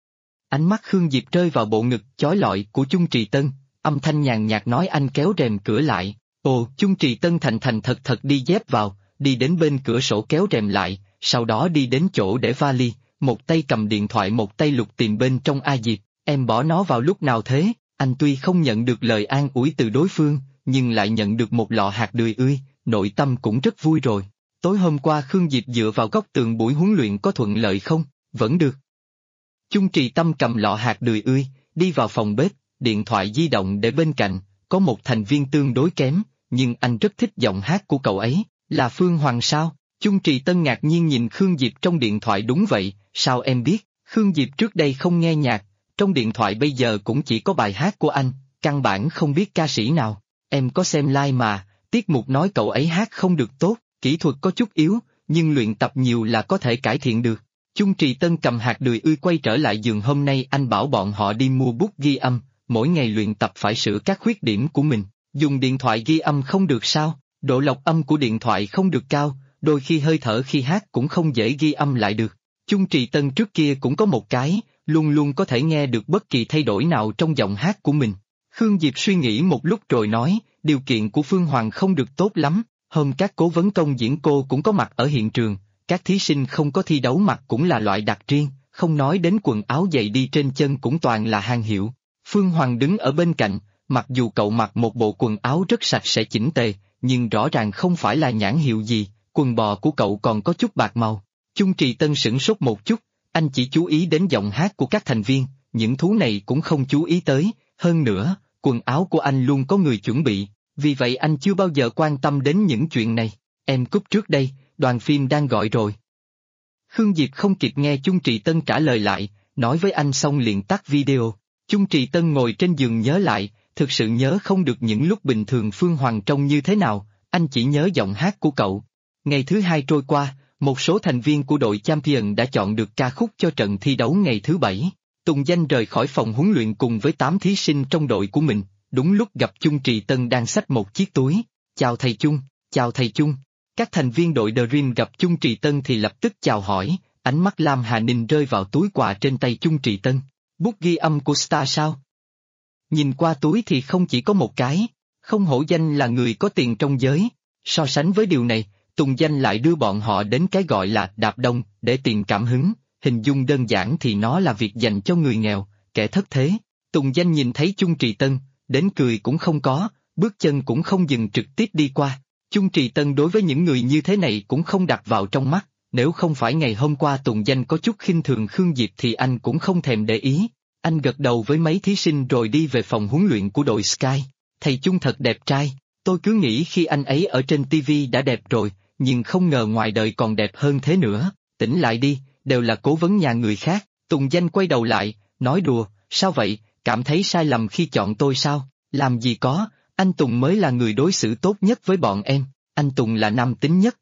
Ánh mắt Khương Diệp rơi vào bộ ngực chói lọi của Chung Trì Tân, âm thanh nhàn nhạt nói. Anh kéo rèm cửa lại. Ồ, Chung Trì Tân thành thành thật thật đi dép vào, đi đến bên cửa sổ kéo rèm lại, sau đó đi đến chỗ để vali, một tay cầm điện thoại một tay lục tìm bên trong. A Diệp, em bỏ nó vào lúc nào thế? Anh tuy không nhận được lời an ủi từ đối phương, nhưng lại nhận được một lọ hạt đười ươi, nội tâm cũng rất vui rồi. Tối hôm qua Khương Diệp dựa vào góc tường buổi huấn luyện có thuận lợi không? Vẫn được. Chung Trì Tâm cầm lọ hạt đười ươi, đi vào phòng bếp, điện thoại di động để bên cạnh, có một thành viên tương đối kém, nhưng anh rất thích giọng hát của cậu ấy, là Phương Hoàng sao? Chung Trì Tân ngạc nhiên nhìn Khương Diệp trong điện thoại. Đúng vậy, sao em biết? Khương Diệp trước đây không nghe nhạc, trong điện thoại bây giờ cũng chỉ có bài hát của anh, căn bản không biết ca sĩ nào. Em có xem live mà, tiết mục nói cậu ấy hát không được tốt, kỹ thuật có chút yếu, nhưng luyện tập nhiều là có thể cải thiện được. Chung Trì Tân cầm hạt đười ươi quay trở lại giường. Hôm nay anh bảo bọn họ đi mua bút ghi âm, mỗi ngày luyện tập phải sửa các khuyết điểm của mình. Dùng điện thoại ghi âm không được sao? Độ lọc âm của điện thoại không được cao, đôi khi hơi thở khi hát cũng không dễ ghi âm lại được. Chung Trì Tân trước kia cũng có một cái, luôn luôn có thể nghe được bất kỳ thay đổi nào trong giọng hát của mình. Khương Diệp suy nghĩ một lúc rồi nói, điều kiện của Phương Hoàng không được tốt lắm, hôm các cố vấn công diễn cô cũng có mặt ở hiện trường, các thí sinh không có thi đấu mặc cũng là loại đặc riêng, không nói đến quần áo giày đi trên chân cũng toàn là hàng hiệu. Phương Hoàng đứng ở bên cạnh, mặc dù cậu mặc một bộ quần áo rất sạch sẽ chỉnh tề, nhưng rõ ràng không phải là nhãn hiệu gì, quần bò của cậu còn có chút bạc màu. Chung Trì Tân sửng sốt một chút, anh chỉ chú ý đến giọng hát của các thành viên, những thú này cũng không chú ý tới, hơn nữa, quần áo của anh luôn có người chuẩn bị, vì vậy anh chưa bao giờ quan tâm đến những chuyện này. Em cúp trước đây, đoàn phim đang gọi rồi. Khương Diệp không kịp nghe Chung Trì Tân trả lời lại, nói với anh xong liền tắt video. Chung Trì Tân ngồi trên giường nhớ lại, thực sự nhớ không được những lúc bình thường Phương Hoàng trông như thế nào, anh chỉ nhớ giọng hát của cậu. Ngày thứ hai trôi qua, một số thành viên của đội Champion đã chọn được ca khúc cho trận thi đấu ngày thứ bảy. Tùng Danh rời khỏi phòng huấn luyện cùng với 8 thí sinh trong đội của mình, đúng lúc gặp Chung Trì Tân đang xách một chiếc túi. Chào thầy Chung, chào thầy Chung. Các thành viên đội The Dream gặp Chung Trì Tân thì lập tức chào hỏi, ánh mắt Lam Hà Ninh rơi vào túi quà trên tay Chung Trì Tân. Bút ghi âm của Star sao? Nhìn qua túi thì không chỉ có một cái, không hổ danh là người có tiền trong giới. So sánh với điều này, Tùng Danh lại đưa bọn họ đến cái gọi là đạp đông để tìm cảm hứng, hình dung đơn giản thì nó là việc dành cho người nghèo, kẻ thất thế. Tùng Danh nhìn thấy Chung Trì Tân, đến cười cũng không có, bước chân cũng không dừng trực tiếp đi qua. Chung Trì Tân đối với những người như thế này cũng không đặt vào trong mắt, nếu không phải ngày hôm qua Tùng Danh có chút khinh thường Khương Diệp thì anh cũng không thèm để ý. Anh gật đầu với mấy thí sinh rồi đi về phòng huấn luyện của đội Sky. Thầy Chung thật đẹp trai, tôi cứ nghĩ khi anh ấy ở trên TV đã đẹp rồi, nhưng không ngờ ngoài đời còn đẹp hơn thế nữa. Tỉnh lại đi, đều là cố vấn nhà người khác. Tùng Danh quay đầu lại, nói đùa, sao vậy, cảm thấy sai lầm khi chọn tôi sao? Làm gì có, anh Tùng mới là người đối xử tốt nhất với bọn em, anh Tùng là nam tính nhất,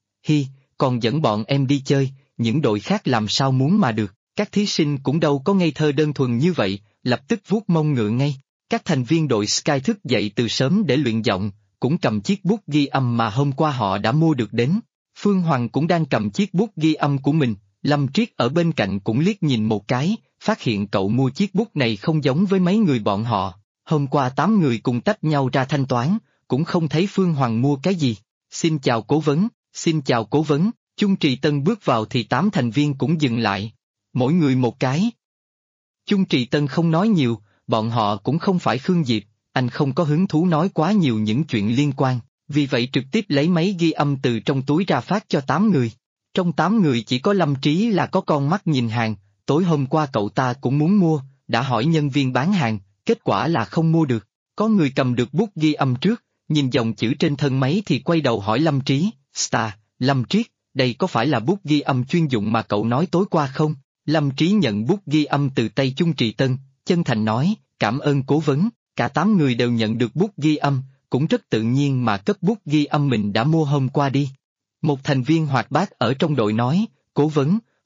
còn dẫn bọn em đi chơi, những đội khác làm sao muốn mà được. Các thí sinh cũng đâu có ngây thơ đơn thuần như vậy, lập tức vuốt mông ngựa ngay. Các thành viên đội Sky thức dậy từ sớm để luyện giọng, cũng cầm chiếc bút ghi âm mà hôm qua họ đã mua được đến. Phương Hoàng cũng đang cầm chiếc bút ghi âm của mình, Lâm Triết ở bên cạnh cũng liếc nhìn một cái, phát hiện cậu mua chiếc bút này không giống với mấy người bọn họ. Hôm qua 8 người cùng tách nhau ra thanh toán, cũng không thấy Phương Hoàng mua cái gì. Xin chào cố vấn, xin chào cố vấn. Chung Trì Tân bước vào thì 8 thành viên cũng dừng lại. Mỗi người một cái. Chung Trì Tân không nói nhiều, bọn họ cũng không phải Khương Diệp, anh không có hứng thú nói quá nhiều những chuyện liên quan, vì vậy trực tiếp lấy máy ghi âm từ trong túi ra phát cho 8 người. Trong 8 người chỉ có Lâm Trí là có con mắt nhìn hàng, tối hôm qua cậu ta cũng muốn mua, đã hỏi nhân viên bán hàng, kết quả là không mua được. Có người cầm được bút ghi âm trước, nhìn dòng chữ trên thân máy thì quay đầu hỏi Lâm Trí, Star, Lâm Triết, đây có phải là bút ghi âm chuyên dụng mà cậu nói tối qua không? Lâm Trí nhận bút ghi âm từ tay Chung Trì Tân, chân thành nói, cảm ơn cố vấn. Cả 8 người đều nhận được bút ghi âm, cũng rất tự nhiên mà cất bút ghi âm mình đã mua hôm qua đi. Một thành viên hoạt bát ở trong đội nói, cố vấn,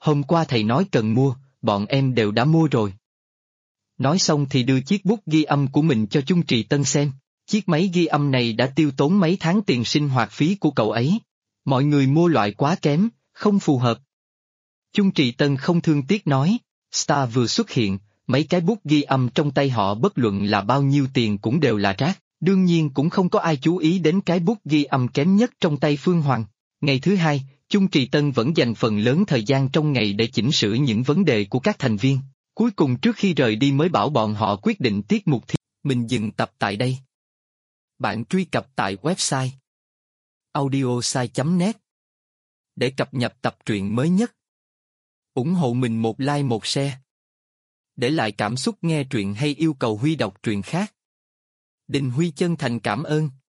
Hôm qua thầy nói cần mua, bọn em đều đã mua rồi. Nói xong thì đưa chiếc bút ghi âm của mình cho Chung Trì Tân xem. Chiếc máy ghi âm này đã tiêu tốn mấy tháng tiền sinh hoạt phí của cậu ấy. Mọi người mua loại quá kém, không phù hợp. Chung Trì Tân không thương tiếc nói, Star vừa xuất hiện, mấy cái bút ghi âm trong tay họ bất luận là bao nhiêu tiền cũng đều là rác, đương nhiên cũng không có ai chú ý đến cái bút ghi âm kém nhất trong tay Phương Hoàng. Ngày thứ hai, Chung Trì Tân vẫn dành phần lớn thời gian trong ngày để chỉnh sửa những vấn đề của các thành viên. Cuối cùng trước khi rời đi mới bảo bọn họ quyết định tiết mục thi. Mình dừng tập tại đây. Bạn truy cập tại website audiosai.net để cập nhật tập truyện mới nhất. Ủng hộ mình một like một share. Để lại cảm xúc nghe truyện hay yêu cầu Huy đọc truyện khác. Đình Huy chân thành cảm ơn.